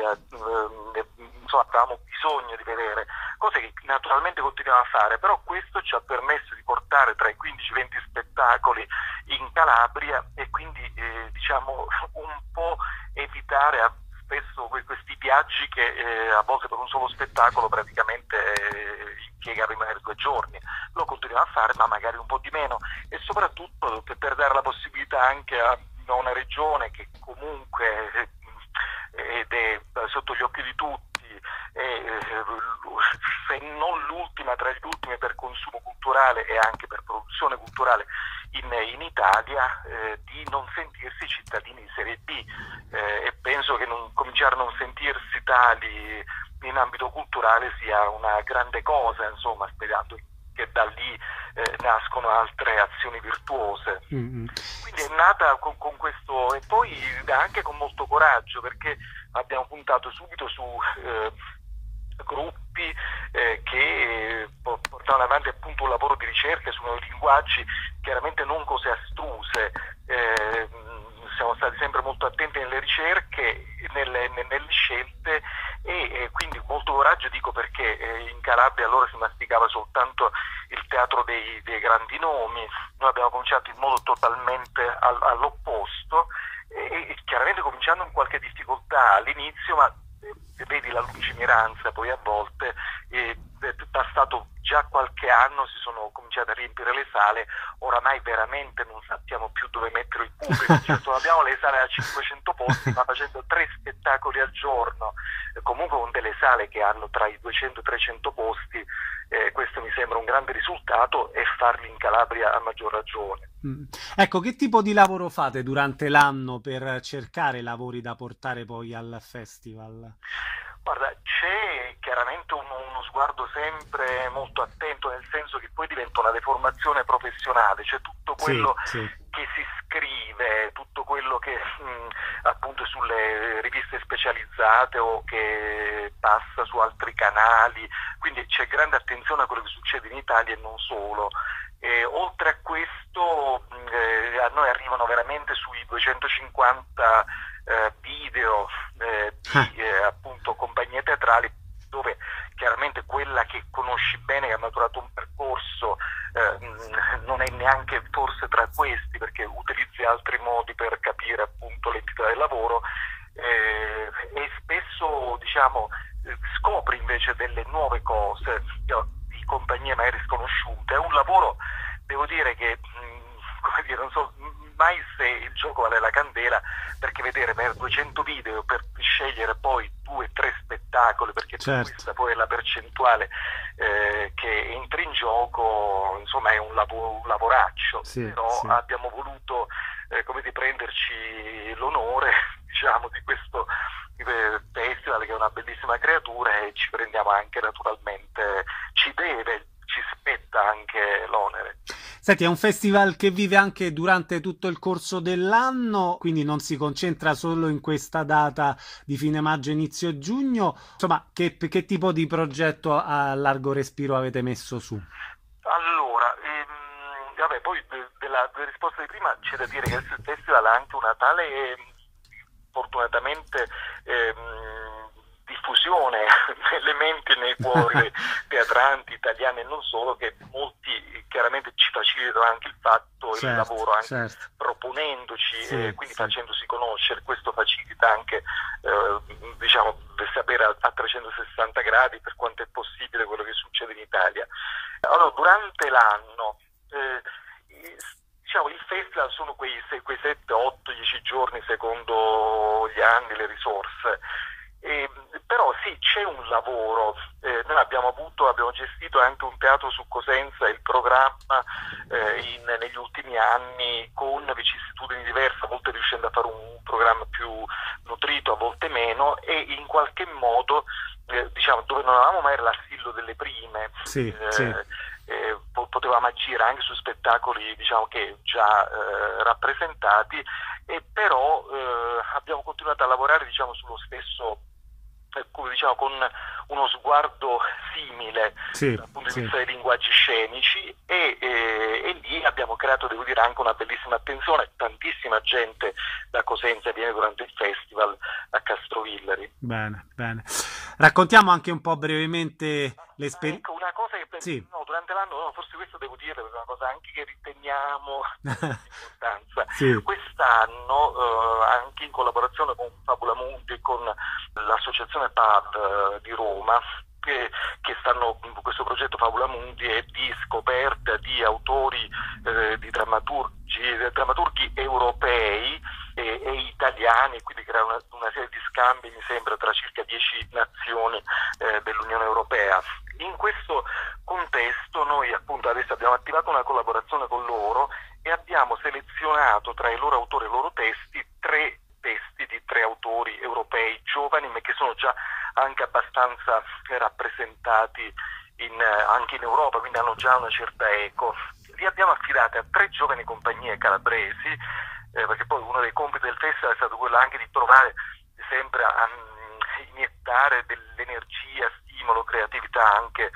avevamo bisogno di vedere, cose che naturalmente continuiamo a fare, però questo ci ha permesso di portare tra i 15-20 spettacoli in Calabria e quindi un po' evitare spesso questi viaggi che a volte per un solo spettacolo praticamente impiega a rimanere 2 giorni. Lo continuiamo a fare, ma magari un po' di meno, e soprattutto per dare la possibilità anche a una regione che comunque ed è sotto gli occhi di tutti, se non l'ultima tra gli ultimi per consumo culturale e anche per produzione culturale in Italia, di non sentirsi cittadini di serie B, e penso che cominciare a non sentirsi tali in ambito culturale sia una grande cosa, sperando che da lì nascono altre azioni virtuose. Quindi è nata con questo, e poi anche con molto coraggio, perché abbiamo puntato subito su gruppi che portavano avanti appunto un lavoro di ricerca su nuovi linguaggi, chiaramente non cose astruse. Siamo stati sempre molto attenti nelle ricerche, nelle scelte, e quindi molto coraggio, dico perché in Calabria allora si masticava soltanto il teatro dei grandi nomi. Noi abbiamo cominciato in modo totalmente all'opposto, e chiaramente cominciando con qualche difficoltà all'inizio, ma vedi la lungimiranza poi a volte, bastato già qualche anno si sono cominciate a riempire le sale, oramai veramente non sappiamo più dove mettere il pubblico. Certo, non abbiamo le sale a 500 posti, ma facendo 3 spettacoli al giorno, comunque con delle sale che hanno tra i 200 e i 300 posti, questo mi sembra un grande risultato, e farli in Calabria a maggior ragione. Ecco, che tipo di lavoro fate durante l'anno per cercare lavori da portare poi al festival? Guarda, c'è chiaramente uno sguardo sempre molto attento, nel senso che poi diventa una deformazione professionale, cioè tutto quello che si scrive, tutto quello che appunto è sulle riviste specializzate o che passa su altri canali, quindi c'è grande attenzione a quello che succede in Italia e non solo. Oltre a questo a noi arrivano veramente sui 250 video di appunto compagnie teatrali, dove chiaramente quella che conosci bene, che ha maturato un percorso, non è neanche forse tra questi, perché utilizzi altri modi per capire appunto l'entità del lavoro, e spesso diciamo scopri invece delle nuove cose di compagnie magari sconosciute. È un lavoro, devo dire, che come dire, non so mai se il gioco vale la candela, perché vedere per 200 video per scegliere poi 2-3 spettacoli, perché questa poi è la percentuale che entra in gioco, insomma è un lavoraccio, però abbiamo voluto come di prenderci l'onore, diciamo, di questo festival, che è una bellissima creatura, e ci prendiamo anche naturalmente, ci spetta anche l'onere. Senti, è un festival che vive anche durante tutto il corso dell'anno, quindi non si concentra solo in questa data di fine maggio, inizio giugno. Insomma, che tipo di progetto a largo respiro avete messo su? Allora, vabbè, poi della risposta di prima c'è da dire che il festival ha anche una tale, fortunatamente, diffusione nelle menti e nei cuori teatranti italiani e non solo, che molti chiaramente ci facilitano anche il fatto, il lavoro, anche proponendoci, quindi facendosi conoscere. Questo facilita anche diciamo per sapere a 360 gradi per quanto è possibile quello che succede in Italia. Allora, durante l'anno diciamo il festival sono quei 7, 8, 10 giorni secondo gli anni, le risorse. Però sì, c'è un lavoro. Noi abbiamo gestito anche un teatro su Cosenza, il programma negli ultimi anni, con vicissitudini diverse, a volte riuscendo a fare un programma più nutrito, a volte meno, e in qualche modo diciamo, dove non avevamo mai l'assillo delle prime, potevamo agire anche su spettacoli, diciamo, che già rappresentati, e però abbiamo continuato a lavorare, diciamo, sullo stesso, diciamo, con uno sguardo simile dal punto di vista dei linguaggi scenici, e lì abbiamo creato, devo dire, anche una bellissima attenzione. Tantissima gente da Cosenza viene durante il festival a Castrovillari. Bene. Raccontiamo anche un po' brevemente l'esperienza. Ecco, una cosa che durante l'anno, forse questo devo dire, perché è una cosa anche che riteniamo di importanza. Quest'anno, anche in collaborazione con Fabula Mundi e con l'associazione PAD di Roma, che stanno, questo progetto Fabula Mundi è di scoperta di autori, di drammaturghi europei e italiani, quindi crea una serie di scambi, mi sembra, tra circa 10 nazioni dell'Unione Europea. In questo contesto noi appunto adesso abbiamo attivato una collaborazione con loro e abbiamo selezionato tra i loro autori e i loro testi 3 testi di 3 autori europei giovani, ma che sono già anche abbastanza rappresentati anche in Europa, quindi hanno già una certa eco. Li abbiamo affidati a 3 giovani compagnie calabresi, perché poi uno dei compiti del festival è stato quello anche di provare sempre a iniettare dell'energia, stimolo, creatività anche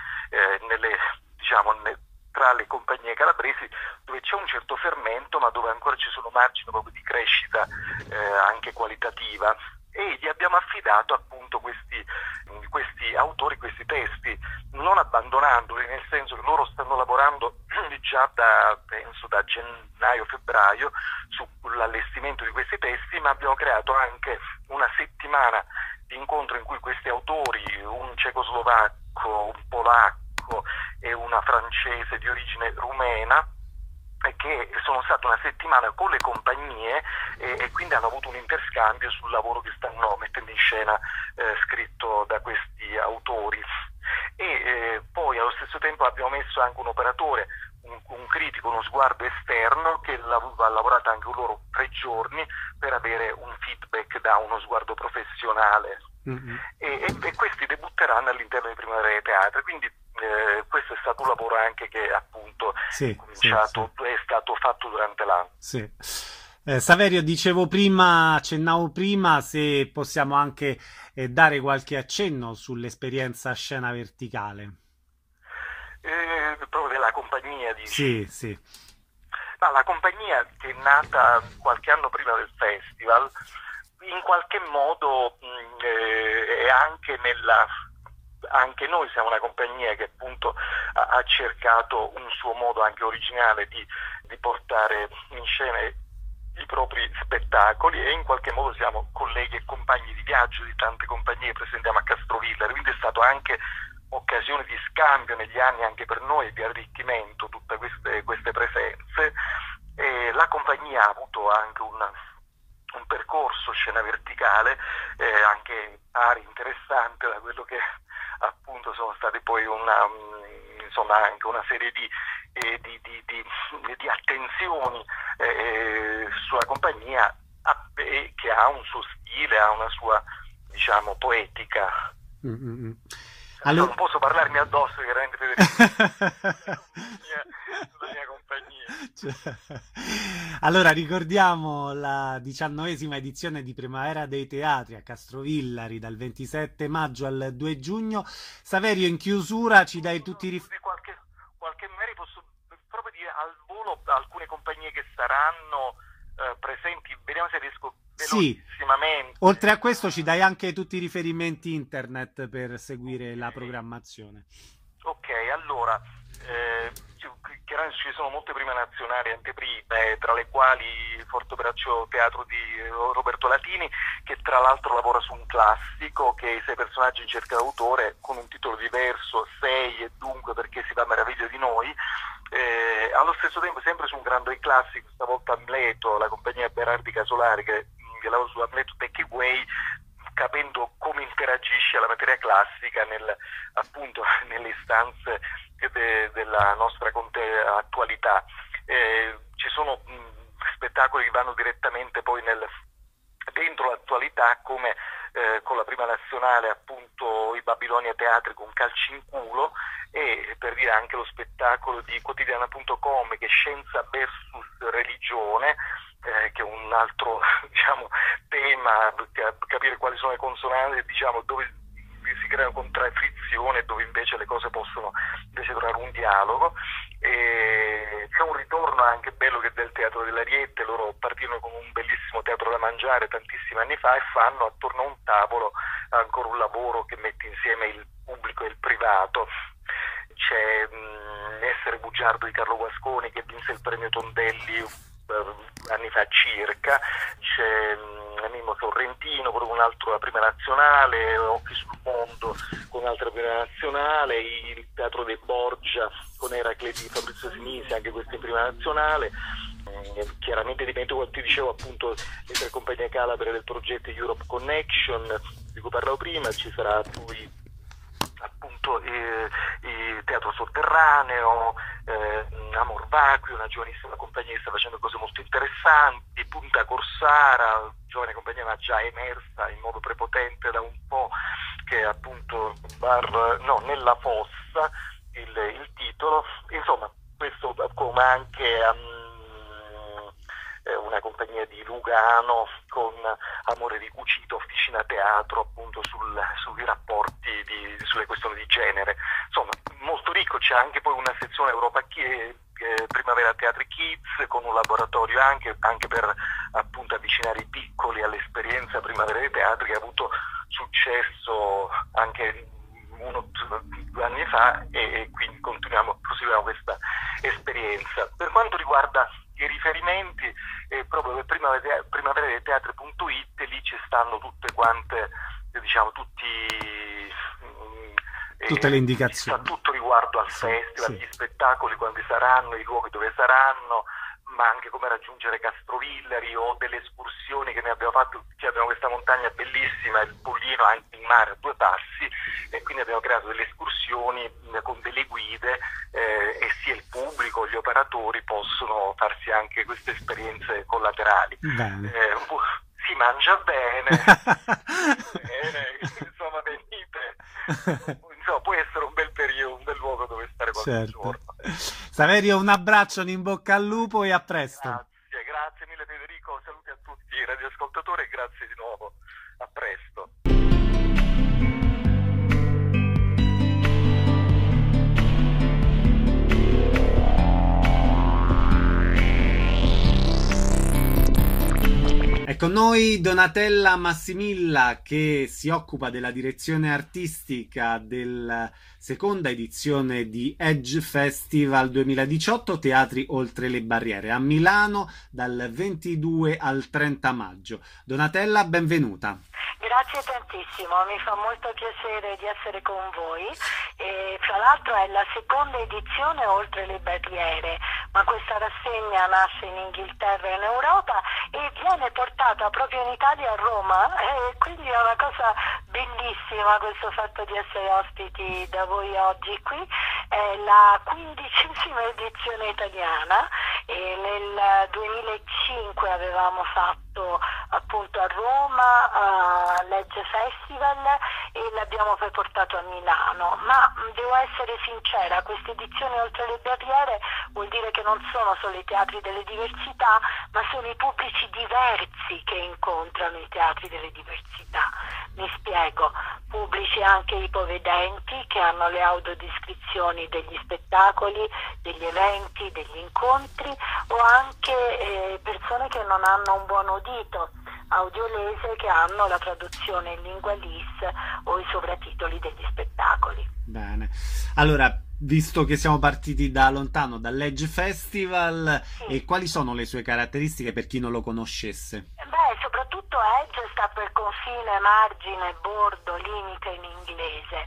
tra le compagnie calabresi, dove c'è un certo fermento, ma dove ancora ci sono margini proprio di crescita anche qualitativa. E gli abbiamo affidato appunto questi autori, questi testi, non abbandonandoli, nel senso che loro stanno lavorando già penso da gennaio-febbraio sull'allestimento di questi testi, ma abbiamo creato anche una settimana di incontro in cui questi autori, un cecoslovacco, un polacco e una francese di origine rumena, che sono state una settimana con le compagnie e quindi hanno avuto un interscambio sul lavoro che stanno mettendo in scena, scritto da questi autori. E poi allo stesso tempo abbiamo messo anche un operatore, un critico, uno sguardo esterno che ha lavorato anche loro 3 giorni per avere un feedback da uno sguardo professionale. E questi debutteranno all'interno di Primavera dei Teatri, quindi questo è stato un lavoro anche che appunto è stato fatto durante l'anno. Sì. Saverio, accennavo prima se possiamo anche dare qualche accenno sull'esperienza Scena Verticale. Proprio della compagnia, dici? Sì. No, la compagnia, che è nata qualche anno prima del festival, in qualche modo è anche noi siamo una compagnia che appunto ha cercato un suo modo anche originale di portare in scena i propri spettacoli, e in qualche modo siamo colleghi e compagni di viaggio di tante compagnie che presentiamo a Castrovillari, quindi è stato anche occasione di scambio negli anni anche per noi e di arricchimento tutte queste presenze. E la compagnia ha avuto anche un percorso Scena Verticale anche in pari interessante da quello che appunto sono state poi anche una serie di attenzioni sulla compagnia che ha un suo stile, ha una sua, diciamo, poetica. Allora, non posso parlarmi addosso, chiaramente, la mia compagnia. Allora, ricordiamo la 19ª edizione di Primavera dei Teatri a Castrovillari dal 27 maggio al 2 giugno. Saverio, in chiusura ci dai tutti i qualche merito, posso proprio dire al volo alcune compagnie che saranno presenti, vediamo se riesco velocissimamente. Sì. Oltre a questo ci dai anche tutti i riferimenti internet per seguire la programmazione. Ok, allora chiaramente ci sono molte prime nazionali, anteprime, tra le quali Forte Braccio Teatro di Roberto Latini, che tra l'altro lavora su un classico che è I 6 personaggi in cerca d'autore, con un titolo diverso, 6 e dunque perché si fa meraviglia di noi. Allo stesso tempo sempre su un grande classico, stavolta Amleto, la compagnia Berardi Casolari che lavora su Amleto Take Away, capendo come interagisce la materia classica appunto nelle istanze della nostra attualità. Ci sono spettacoli che vanno direttamente poi dentro l'attualità, come con la prima nazionale appunto i Babilonia Teatri con Calci in culo, e per dire anche lo spettacolo di quotidiana.com che è Scienza versus Religione, che è un altro, diciamo, tema, capire quali sono le consonanti, diciamo, dove si creano contraffizioni e dove invece le cose possono invece trovare un dialogo. E c'è un ritorno anche bello che è del Teatro dell'Ariete. Loro partirono con un bellissimo teatro da mangiare tantissimi anni fa e fanno attorno a un tavolo ancora un lavoro che mette insieme il pubblico e il privato. C'è Essere bugiardo di Carlo Guasconi che vinse il premio Tondelli anni fa circa, c'è Mimmo Sorrentino con un altro prima nazionale, Occhi sul mondo con un'altra prima nazionale, il Teatro dei Borgia con Eracle di Fabrizio Sinisi, anche questo in prima nazionale. Chiaramente dimentico, ti dicevo appunto le 3 compagnie calabre del progetto Europe Connection di cui parlavo prima. Ci sarà poi appunto il Teatro Sotterraneo, Amor Vacui, una giovanissima compagnia che sta facendo cose molto interessanti, Punta Corsara, giovane compagnia ma già emersa in modo prepotente da un po', che è appunto Nella Fossa il titolo. Insomma, questo come anche una compagnia di Lugano con Amore di Cucito, Officina Teatro appunto sui rapporti sulle questioni di genere. Insomma, molto ricco. C'è anche poi una sezione Europa Primavera Teatri Kids con un laboratorio anche per appunto avvicinare i piccoli all'esperienza Primavera dei Teatri, che ha avuto successo anche 1 o 2 anni fa, e quindi proseguiamo questa esperienza. Per quanto riguarda i riferimenti, proprio per Primavera dei Teatri.it, lì ci stanno tutte quante, diciamo, tutte le indicazioni, tutto riguardo al festival, gli spettacoli, quando saranno, i luoghi dove saranno, ma anche come raggiungere Castrovillari, o delle escursioni che ne abbiamo fatto. Abbiamo questa montagna bellissima, il Pollino, anche in mare a 2 passi, e quindi quindi abbiamo creato delle escursioni con delle guide e sia il pubblico, gli operatori possono farsi anche queste esperienze collaterali. Si mangia bene, insomma venite, insomma può essere un bel periodo, un bel luogo dove stare qualche giorno. Saverio, un abbraccio, in bocca al lupo e a presto. Grazie mille Federico, saluti a tutti i radioascoltatori e grazie di nuovo, a presto. È con noi Donatella Massimilla, che si occupa della direzione artistica della seconda edizione di Edge Festival 2018 Teatri Oltre le Barriere a Milano dal 22 al 30 maggio. Donatella, benvenuta. Grazie tantissimo, mi fa molto piacere di essere con voi e fra l'altro è la seconda edizione Oltre le Barriere, ma questa rassegna nasce in Inghilterra e in Europa e viene portata proprio in Italia, a Roma, e quindi è una cosa bellissima questo fatto di essere ospiti da voi oggi qui. È la 15ª edizione italiana e nel 2005 avevamo fatto appunto a Roma l'Edge Festival e l'abbiamo poi portato a Milano, ma devo essere sincera, queste edizioni Oltre le Barriere vuol dire che non sono solo i teatri delle diversità, ma sono i pubblici diversi che incontrano i teatri delle diversità. Mi spiego, pubblici anche ipovedenti che hanno le audiodescrizioni degli spettacoli, degli eventi, degli incontri, o anche persone che non hanno un buon udito audiolese, che hanno la traduzione in lingua LIS o i sovratitoli degli spettacoli. Bene, allora, visto che siamo partiti da lontano, dall'Edge Festival, sì, e quali sono le sue caratteristiche per chi non lo conoscesse? Beh, soprattutto Edge sta per confine, margine, bordo, limite in inglese.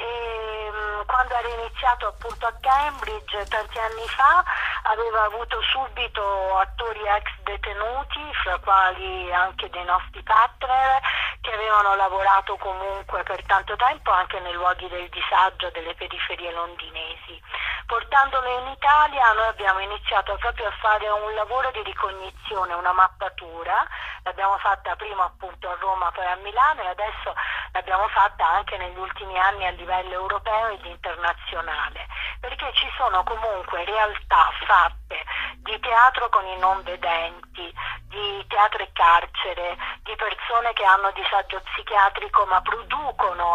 E quando era iniziato appunto a Cambridge tanti anni fa aveva avuto subito attori ex detenuti, fra quali anche dei nostri partner che avevano lavorato comunque per tanto tempo anche nei luoghi del disagio delle periferie londinesi. Portandolo in Italia noi abbiamo iniziato proprio a fare un lavoro di ricognizione, una mappatura, l'abbiamo fatta prima appunto a Roma, poi a Milano, e adesso l'abbiamo fatta anche negli ultimi anni a livello europeo ed internazionale, perché ci sono comunque realtà fatte di teatro con i non vedenti, di teatro e carcere, di persone che hanno disagio psichiatrico ma producono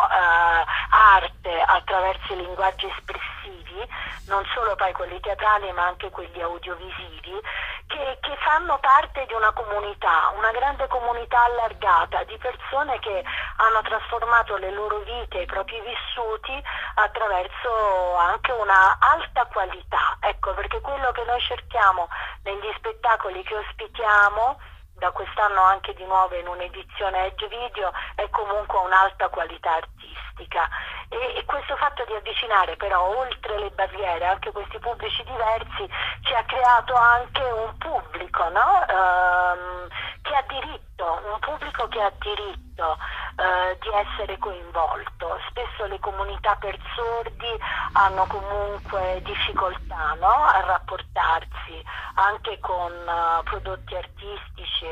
arte attraverso i linguaggi espressivi, non solo poi quelli teatrali ma anche quelli audiovisivi, che fanno parte di una comunità, una grande comunità allargata di persone che hanno trasformato le loro vite, i propri vissuti attraverso anche una alta qualità. Ecco, perché quello che noi cerchiamo negli spettacoli che ospitiamo, da quest'anno anche di nuovo in un'edizione Edge Video, è comunque un'alta qualità artistica. E questo fatto di avvicinare però oltre le barriere anche questi pubblici diversi ci ha creato anche un pubblico, no? Che ha diritto, un pubblico che ha diritto di essere coinvolto. Spesso le comunità per sordi hanno comunque difficoltà, no? A rapportarsi anche con prodotti artistici.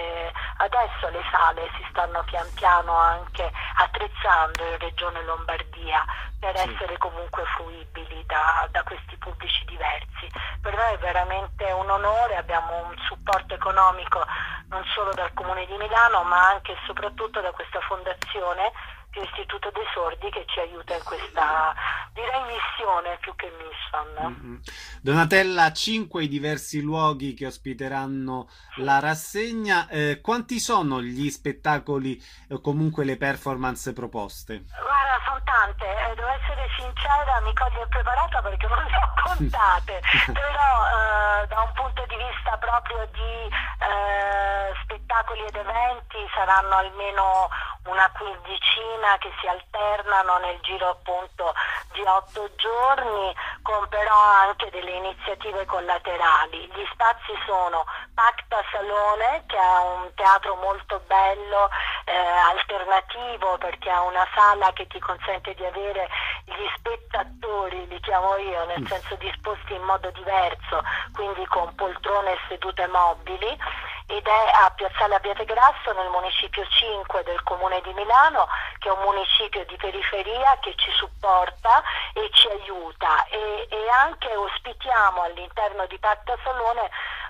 Adesso le sale si stanno pian piano anche attrezzando in Regione Lombardia per essere comunque fruibili da questi pubblici diversi. Per noi è veramente un onore, abbiamo un supporto economico non solo dal Comune di Milano ma anche e soprattutto da questa fondazione, Istituto dei Sordi, che ci aiuta in questa, direi, missione più che mission. Donatella, 5 i diversi luoghi che ospiteranno la rassegna. Quanti sono gli spettacoli o comunque le performance proposte? Guarda, sono tante, devo essere sincera, mi coglie impreparata perché non le ho contate, però da un punto di vista proprio di spettacoli ed eventi saranno almeno una quindicina che si alternano nel giro appunto di 8 giorni, con però anche delle iniziative collaterali. Gli spazi sono Pacta Salone, che è un teatro molto bello, alternativo, perché ha una sala che ti consente di avere gli spettatori, li chiamo io, nel senso disposti in modo diverso, quindi con poltrone e sedute mobili, ed è a Piazzale Abbiategrasso, nel municipio 5 del Comune di Milano, che è un municipio di periferia che ci supporta e ci aiuta, e anche ospitiamo all'interno di Pacta Salone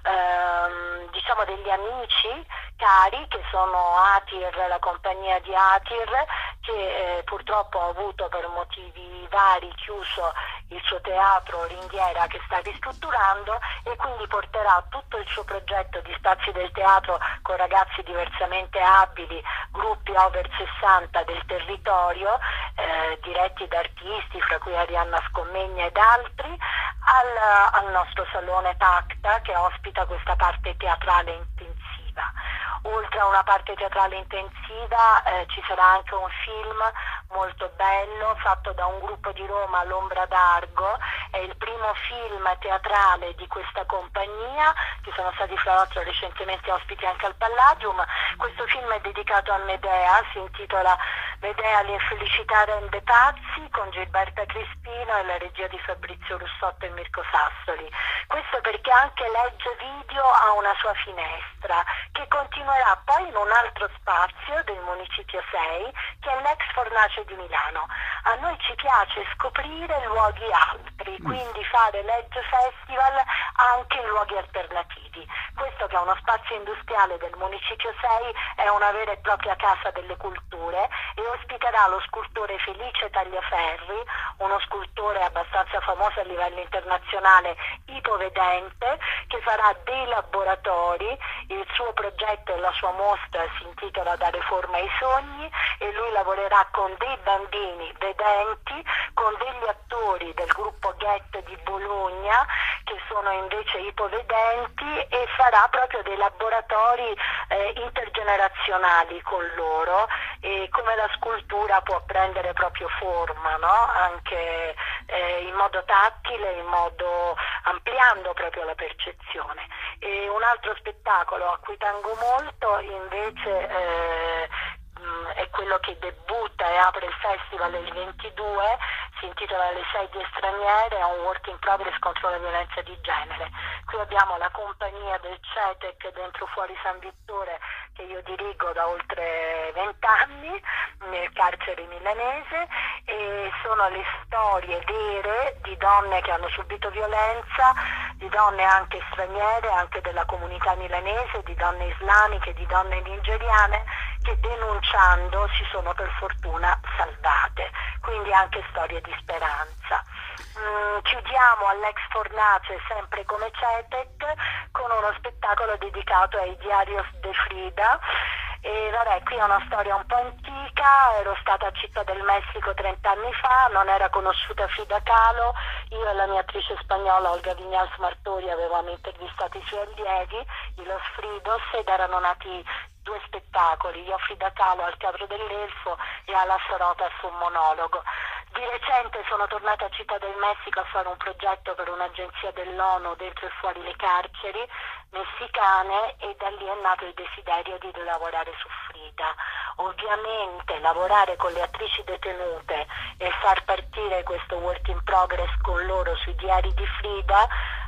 diciamo degli amici cari, che sono Atir, la compagnia di Atir, che purtroppo ha avuto per motivi vari chiuso il suo teatro Ringhiera, che sta ristrutturando, e quindi porterà tutto il suo progetto di spazi del teatro con ragazzi diversamente abili, gruppi over 60 del territorio, diretti da artisti, fra cui Arianna Scommegna ed altri, al nostro Salone Pacta, che ospita questa parte teatrale intensiva. Oltre a una parte teatrale intensiva ci sarà anche un film molto bello fatto da un gruppo di Roma, L'Ombra d'Argo. È il primo film teatrale di questa compagnia, che sono stati fra l'altro recentemente ospiti anche al Palladium. Questo film è dedicato a Medea, si intitola Medea, l'infelicità rende pazzi, con Gilberta Crispino e la regia di Fabrizio Russotto e Mirko Sassoli. Questo perché anche Legge Video ha una sua finestra, che continuerà poi in un altro spazio del municipio 6, che è l'ex Fornace di Milano. A noi ci piace scoprire luoghi altri, quindi fare Legge Festival anche in luoghi alternativi. Questo, che è uno spazio industriale del municipio 6, è una vera e propria casa delle culture, e ospiterà lo scultore Felice Tagliaferri, uno scultore abbastanza famoso a livello internazionale, ipovedente, che farà dei laboratori. Il suo progetto e la sua mostra si intitola Dare forma ai sogni, e lui lavorerà con dei bambini vedenti, con degli attori del gruppo Get di Bologna, che sono invece ipovedenti, e farà proprio dei laboratori intergenerazionali con loro, e come la scultura può prendere proprio forma, no? Anche in modo tattile, ampliando proprio la percezione. E un altro spettacolo a cui tengo molto invece è quello che debutta e apre il festival il 22, si intitola Le sedie straniere, è un work in progress contro la violenza di genere. Qui abbiamo la compagnia del CETEC Dentro Fuori San Vittore, che io dirigo da oltre 20 anni nel carcere milanese, e sono le storie vere di donne che hanno subito violenza, di donne anche straniere, anche della comunità milanese, di donne islamiche, di donne nigeriane, che denunciando si sono per fortuna salvate, quindi anche storie di speranza. Chiudiamo all'ex Fornace, sempre come CETEC, con uno spettacolo dedicato ai Diarios de Frida. E vabbè, qui è una storia un po' antica, ero stata a Città del Messico 30 anni fa, non era conosciuta Frida Kahlo, io e la mia attrice spagnola Olga Viñals Martori avevamo intervistato i suoi allievi, i Los Fridos, ed erano nati due spettacoli, io Frida Kahlo al Teatro dell'Elfo e alla Sorota su un monologo. Di recente sono tornata a Città del Messico a fare un progetto per un'agenzia dell'ONU dentro e fuori le carceri messicane, e da lì è nato il desiderio di lavorare su Frida. Ovviamente lavorare con le attrici detenute e far partire questo work in progress con loro sui diari di Frida,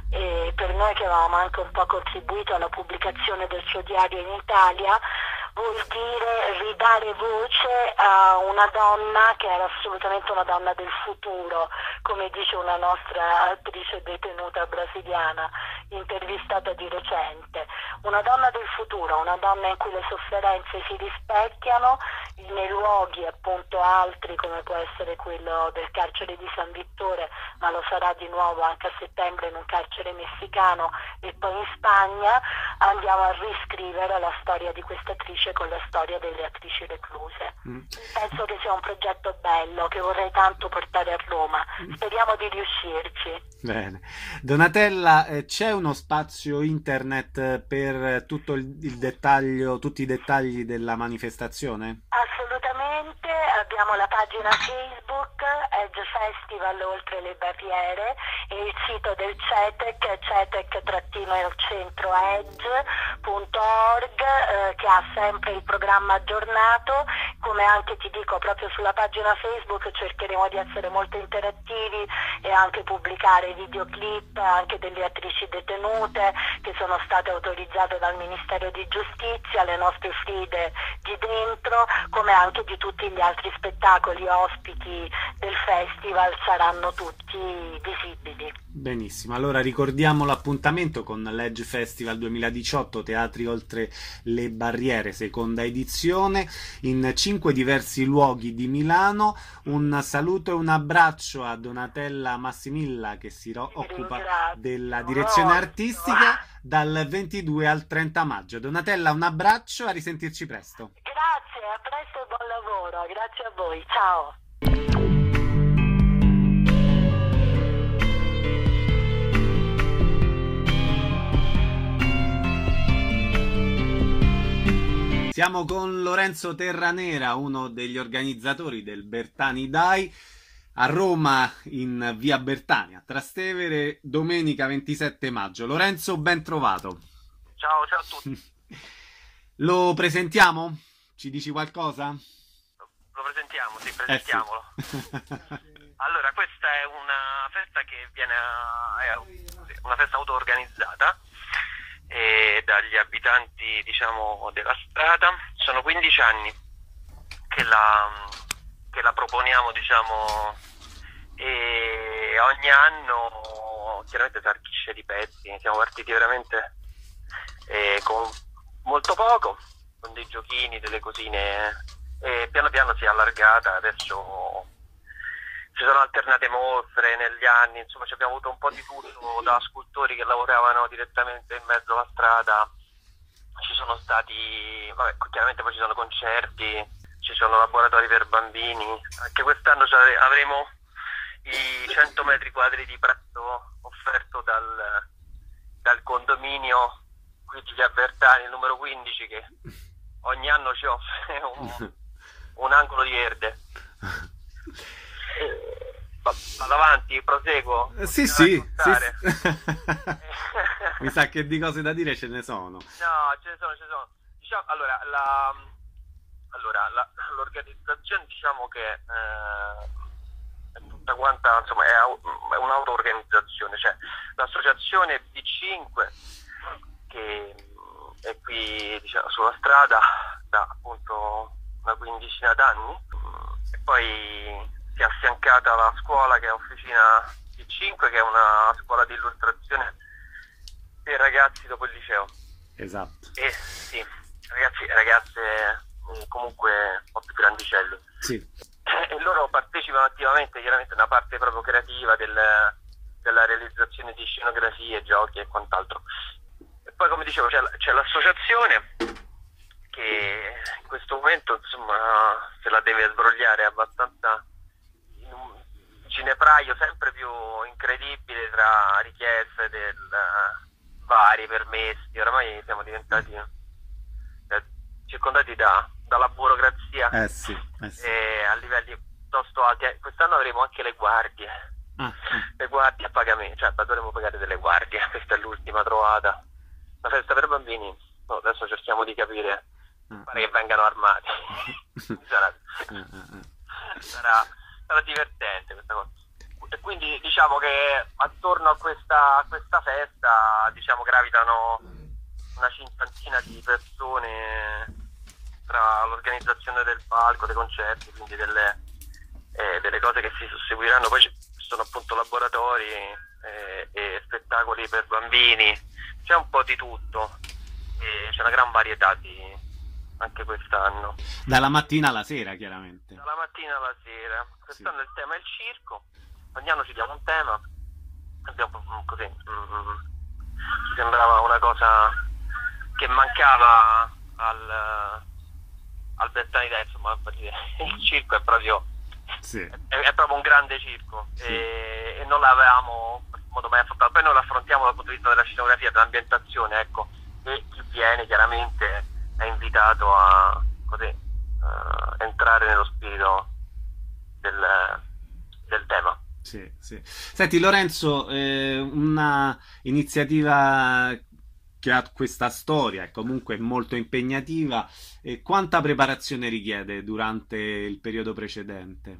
e per noi che avevamo anche un po' contribuito alla pubblicazione del suo diario in Italia, vuol dire ridare voce a una donna che era assolutamente una donna del futuro, come dice una nostra attrice detenuta brasiliana intervistata di recente. Una donna del futuro, una donna in cui le sofferenze si rispecchiano nei luoghi appunto altri, come può essere quello del carcere di San Vittore, ma lo sarà di nuovo anche a settembre in un carcere messicano, e poi in Spagna. Andiamo a riscrivere la storia di questa attrice con la storia delle attrici recluse. Penso che sia un progetto bello che vorrei tanto portare a Roma, speriamo di riuscirci. Bene. Donatella, c'è uno spazio internet per tutto il dettaglio, tutti i dettagli della manifestazione? Assolutamente, abbiamo la pagina Facebook Edge Festival Oltre le Barriere, e il sito del CETEC, cetec-edge.org, che ha sempre il programma aggiornato. Come anche ti dico, proprio sulla pagina Facebook cercheremo di essere molto interattivi e anche pubblicare videoclip anche delle attrici detenute che sono state autorizzate dal Ministero di Giustizia, le nostre Fride di dentro, come anche di tutti gli altri spettacoli ospiti del festival, saranno tutti visibili. Benissimo, allora ricordiamo l'appuntamento con l'Edge Festival 2018, Teatri Oltre le Barriere, seconda edizione, in 5 diversi luoghi di Milano. Un saluto e un abbraccio a Donatella Massimilla, che si occupa della direzione artistica, dal 22 al 30 maggio. Donatella, un abbraccio, a risentirci presto. Grazie, a presto e buon lavoro, grazie a voi, ciao. Siamo con Lorenzo Terranera, uno degli organizzatori del Bertani Dai, a Roma in via Bertani, a Trastevere, domenica 27 maggio. Lorenzo, ben trovato. Ciao a tutti. Lo presentiamo? Ci dici qualcosa? Lo presentiamo, sì, presentiamolo. Sì. Allora, questa è una festa che è una festa auto-organizzata dagli abitanti, diciamo, della strada. Sono 15 anni che la proponiamo, diciamo, e ogni anno chiaramente si arricchisce di pezzi. Siamo partiti veramente con molto poco, con dei giochini, delle cosine, e piano piano si è allargata. Adesso ci sono alternate mostre negli anni, insomma ci abbiamo avuto un po' di tutto, da scultori che lavoravano direttamente in mezzo alla strada, ci sono stati, chiaramente poi ci sono concerti, ci sono laboratori per bambini. Anche quest'anno avremo i 100 metri quadri di prato offerto dal condominio qui di via Bertani, il numero 15, che ogni anno ci offre un angolo di verde. Vado avanti, proseguo. Sì. Mi sa che di cose da dire ce ne sono. No, ce ne sono. Diciamo, l'organizzazione, diciamo che è tutta quanta, insomma, è un'auto-organizzazione. Cioè, l'associazione B5, che è qui, diciamo, sulla strada da appunto una quindicina d'anni, e poi si è affiancata alla scuola, che è Officina B5, che è una scuola di illustrazione per ragazzi dopo il liceo. Esatto. E sì, ragazzi e ragazze comunque un po' più grandicelli. Sì. E loro partecipano attivamente, chiaramente, una parte proprio creativa della realizzazione di scenografie, giochi e quant'altro. E poi, come dicevo, c'è l'associazione, che in questo momento, insomma, se la deve sbrogliare abbastanza in un ginepraio sempre più incredibile tra richieste vari permessi. Oramai siamo diventati circondati dalla burocrazia Sì. a livelli piuttosto alti. Quest'anno avremo anche le guardie. Le guardie a pagamento, cioè dovremo pagare delle guardie. Questa è l'ultima trovata. Una festa per bambini. No, adesso cerchiamo di capire, pare che vengano armati. sarà divertente questa cosa. E quindi diciamo che attorno a questa festa, diciamo, gravitano una cinquantina di persone, tra l'organizzazione del palco, dei concerti, quindi delle cose che si susseguiranno. Poi ci sono appunto laboratori e spettacoli per bambini, c'è un po' di tutto, e c'è una gran varietà anche quest'anno. Dalla mattina alla sera, chiaramente. Dalla mattina alla sera. Quest'anno il tema è il circo. Ogni anno ci diamo un tema. Abbiamo così. Ci sembrava una cosa che mancava al Bertani Dai, insomma, il circo è proprio è proprio un grande circo, e non l'avevamo in modo mai affrontato. Poi noi lo affrontiamo dal punto di vista della scenografia, dell'ambientazione, ecco, e chi viene chiaramente è invitato a entrare nello spirito del tema. Sì, sì. Senti Lorenzo, una iniziativa che ha questa storia è comunque molto impegnativa, quanta preparazione richiede durante il periodo precedente?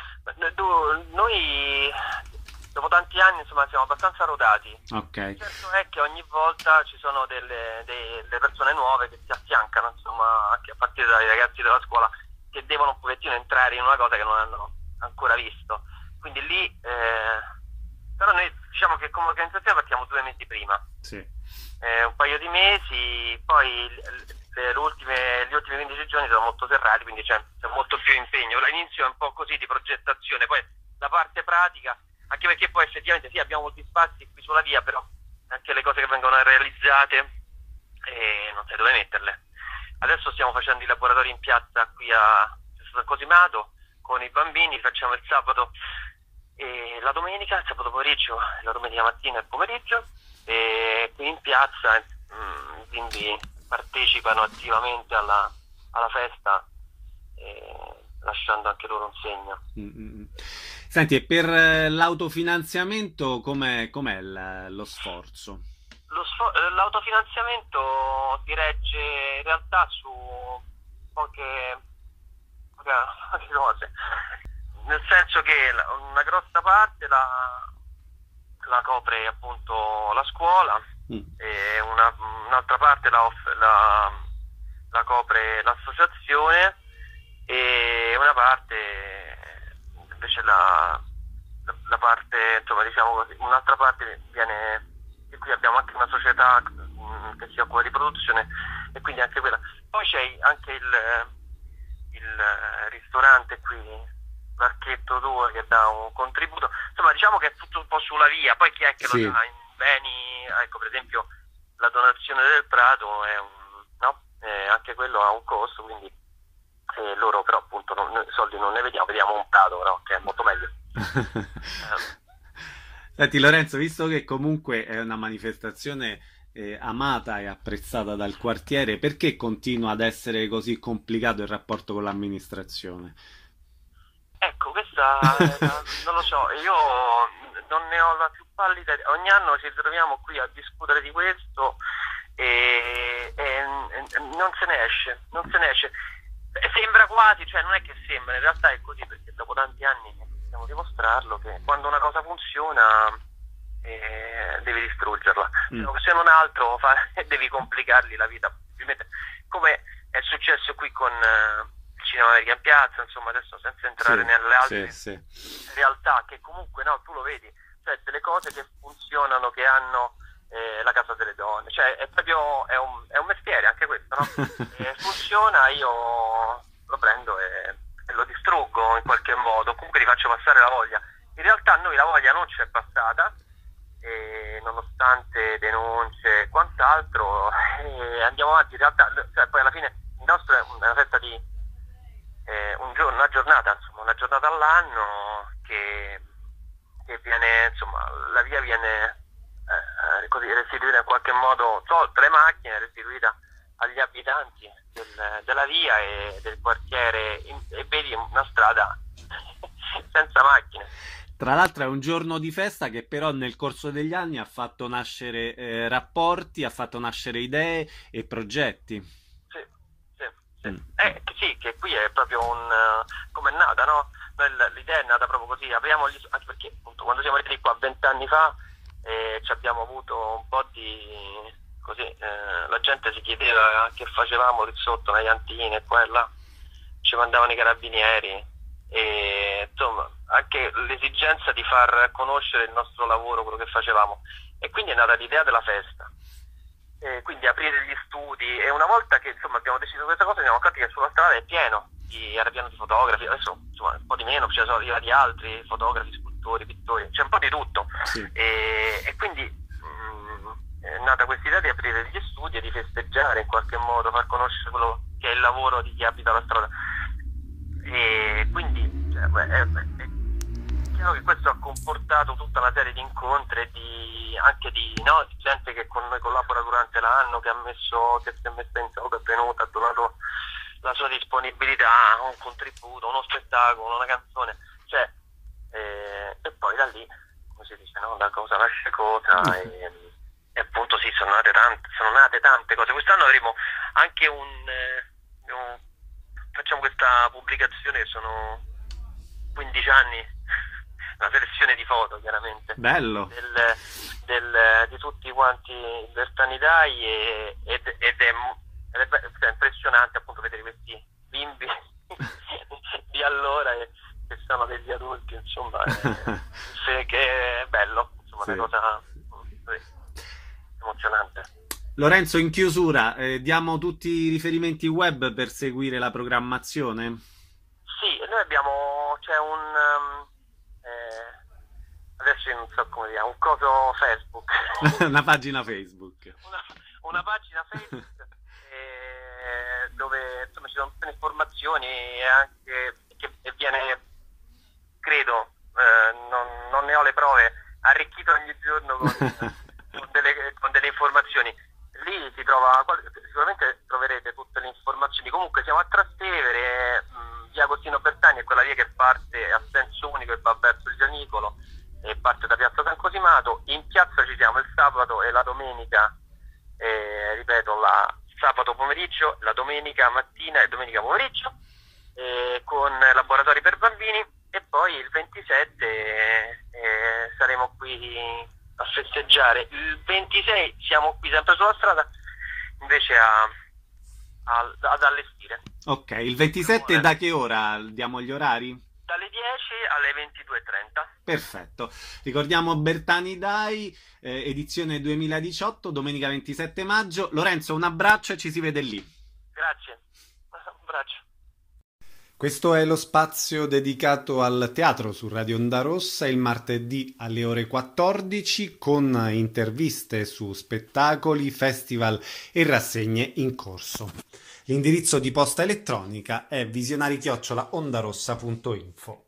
Noi dopo tanti anni insomma siamo abbastanza rodati. Ok. Certo è che ogni volta ci sono delle persone nuove che si affiancano, insomma, anche a partire dai ragazzi della scuola, che devono un pochettino entrare in una cosa che non hanno ancora visto. Quindi lì, però noi diciamo che come organizzazione partiamo 2 mesi prima, Sì. un paio di mesi, poi gli ultimi 15 giorni sono molto serrati, quindi c'è molto più impegno. L'inizio è un po' così di progettazione, poi la parte pratica, anche perché poi effettivamente sì, abbiamo molti spazi qui sulla via, però anche le cose che vengono realizzate non sai dove metterle. Adesso stiamo facendo i laboratori in piazza qui a San Cosimato con i bambini, facciamo il sabato e la domenica, il sabato pomeriggio, la domenica mattina e il pomeriggio, e qui in piazza quindi partecipano attivamente alla festa, lasciando anche loro un segno. Senti, e per l'autofinanziamento com'è lo sforzo? L'autofinanziamento si regge in realtà su poche cose, nel senso che una grossa parte la copre appunto la scuola, e un'altra parte la copre l'associazione, e una parte invece la parte, insomma, diciamo così, un'altra parte viene, e qui abbiamo anche una società che si occupa di produzione, e quindi anche quella. Poi c'è anche il ristorante qui, l'Archetto 2, che dà un contributo, insomma diciamo che è tutto un po' sulla via. Poi chi è che lo dà in beni, ecco, per esempio la donazione del prato è anche quello ha un costo, quindi loro però appunto i soldi non ne vediamo un prato, però, che è molto meglio. Senti Lorenzo, visto che comunque è una manifestazione amata e apprezzata dal quartiere, perché continua ad essere così complicato il rapporto con l'amministrazione? Ecco, questa non lo so, io non ne ho la più pallida idea. Ogni anno ci troviamo qui a discutere di questo e non se ne esce. Sembra quasi, cioè non è che sembra, in realtà è così, perché dopo tanti anni possiamo dimostrarlo che quando una cosa funziona devi distruggerla, se non altro devi complicargli la vita, come è successo qui con il Cinema America in piazza, insomma, adesso senza entrare nelle altre realtà che comunque tu lo vedi, cioè delle cose che funzionano, che hanno la casa delle donne, cioè è proprio è un mestiere anche questo, no? Funziona, io lo prendo e lo distruggo in qualche modo, comunque gli faccio passare la voglia. In realtà a noi la voglia non ci è passata, nonostante denunce e quant'altro, andiamo avanti. In realtà, cioè, poi alla fine il nostro è una festa di una giornata all'anno che viene, insomma, la via viene così restituita in qualche modo, tolte le macchine, restituita agli abitanti della via e del quartiere, e vedi una strada senza macchine. Tra l'altro è un giorno di festa che però nel corso degli anni ha fatto nascere rapporti, ha fatto nascere idee e progetti. Sì, che qui è proprio come è nata, no? L'idea è nata proprio così, anche perché appunto quando siamo arrivati qua 20 anni fa ci abbiamo avuto un po' di la gente si chiedeva che facevamo lì sotto, nei cantine, qua e là, ci mandavano i carabinieri, e insomma anche l'esigenza di far conoscere il nostro lavoro, quello che facevamo, e quindi è nata l'idea della festa, quindi aprire gli studi. E una volta che insomma abbiamo deciso questa cosa, siamo accorti che sulla strada è pieno di fotografi, adesso insomma un po' di meno, ci sono arrivati altri fotografi, scultori, pittori, c'è un po' di tutto, e quindi è nata questa idea di aprire gli studi e di festeggiare in qualche modo, far conoscere quello che è il lavoro di chi abita la strada, e quindi è chiaro che questo ha comportato tutta una serie di incontri e di gente che con noi collabora durante l'anno, che si è messa in gioco, è venuta, ha donato la sua disponibilità, un contributo, uno spettacolo, una canzone, e poi lì, come si dice, no? La cosa nasce cosa e appunto sì, sono nate tante cose. Quest'anno avremo anche facciamo questa pubblicazione che sono 15 anni, una selezione di foto chiaramente. Bello. Di tutti quanti i Bertanidai ed è impressionante appunto vedere questi bimbi di allora che sono degli adulti, insomma, che è bello, insomma, sì. Una cosa emozionante. Lorenzo, in chiusura, diamo tutti i riferimenti web per seguire la programmazione? Sì, noi c'è adesso io non so come dire, un coso Facebook. Una pagina Facebook. Una pagina Facebook dove insomma ci sono tutte le informazioni e anche che viene, credo, non ne ho le prove, arricchito ogni giorno con delle informazioni. Lì si trova, sicuramente troverete tutte le informazioni. Comunque siamo a Trastevere, via Agostino Bertani è quella via che parte a senso unico e va verso il Gianicolo e parte da piazza San Cosimato. In piazza ci siamo il sabato e la domenica, ripeto, sabato pomeriggio, la domenica mattina e domenica pomeriggio, con laboratori per bambini, e poi il 27 saremo qui a festeggiare. Il 26 siamo qui sempre sulla strada invece ad allestire. Ok, il 27 da che ora diamo gli orari? Dalle 10 alle 22:30. Perfetto. Ricordiamo Bertanidai, edizione 2018, domenica 27 maggio. Lorenzo, un abbraccio e ci si vede lì. Grazie. Un abbraccio. Questo è lo spazio dedicato al teatro su Radio Onda Rossa il martedì alle ore 14 con interviste su spettacoli, festival e rassegne in corso. L'indirizzo di posta elettronica è visionari@ondarossa.info.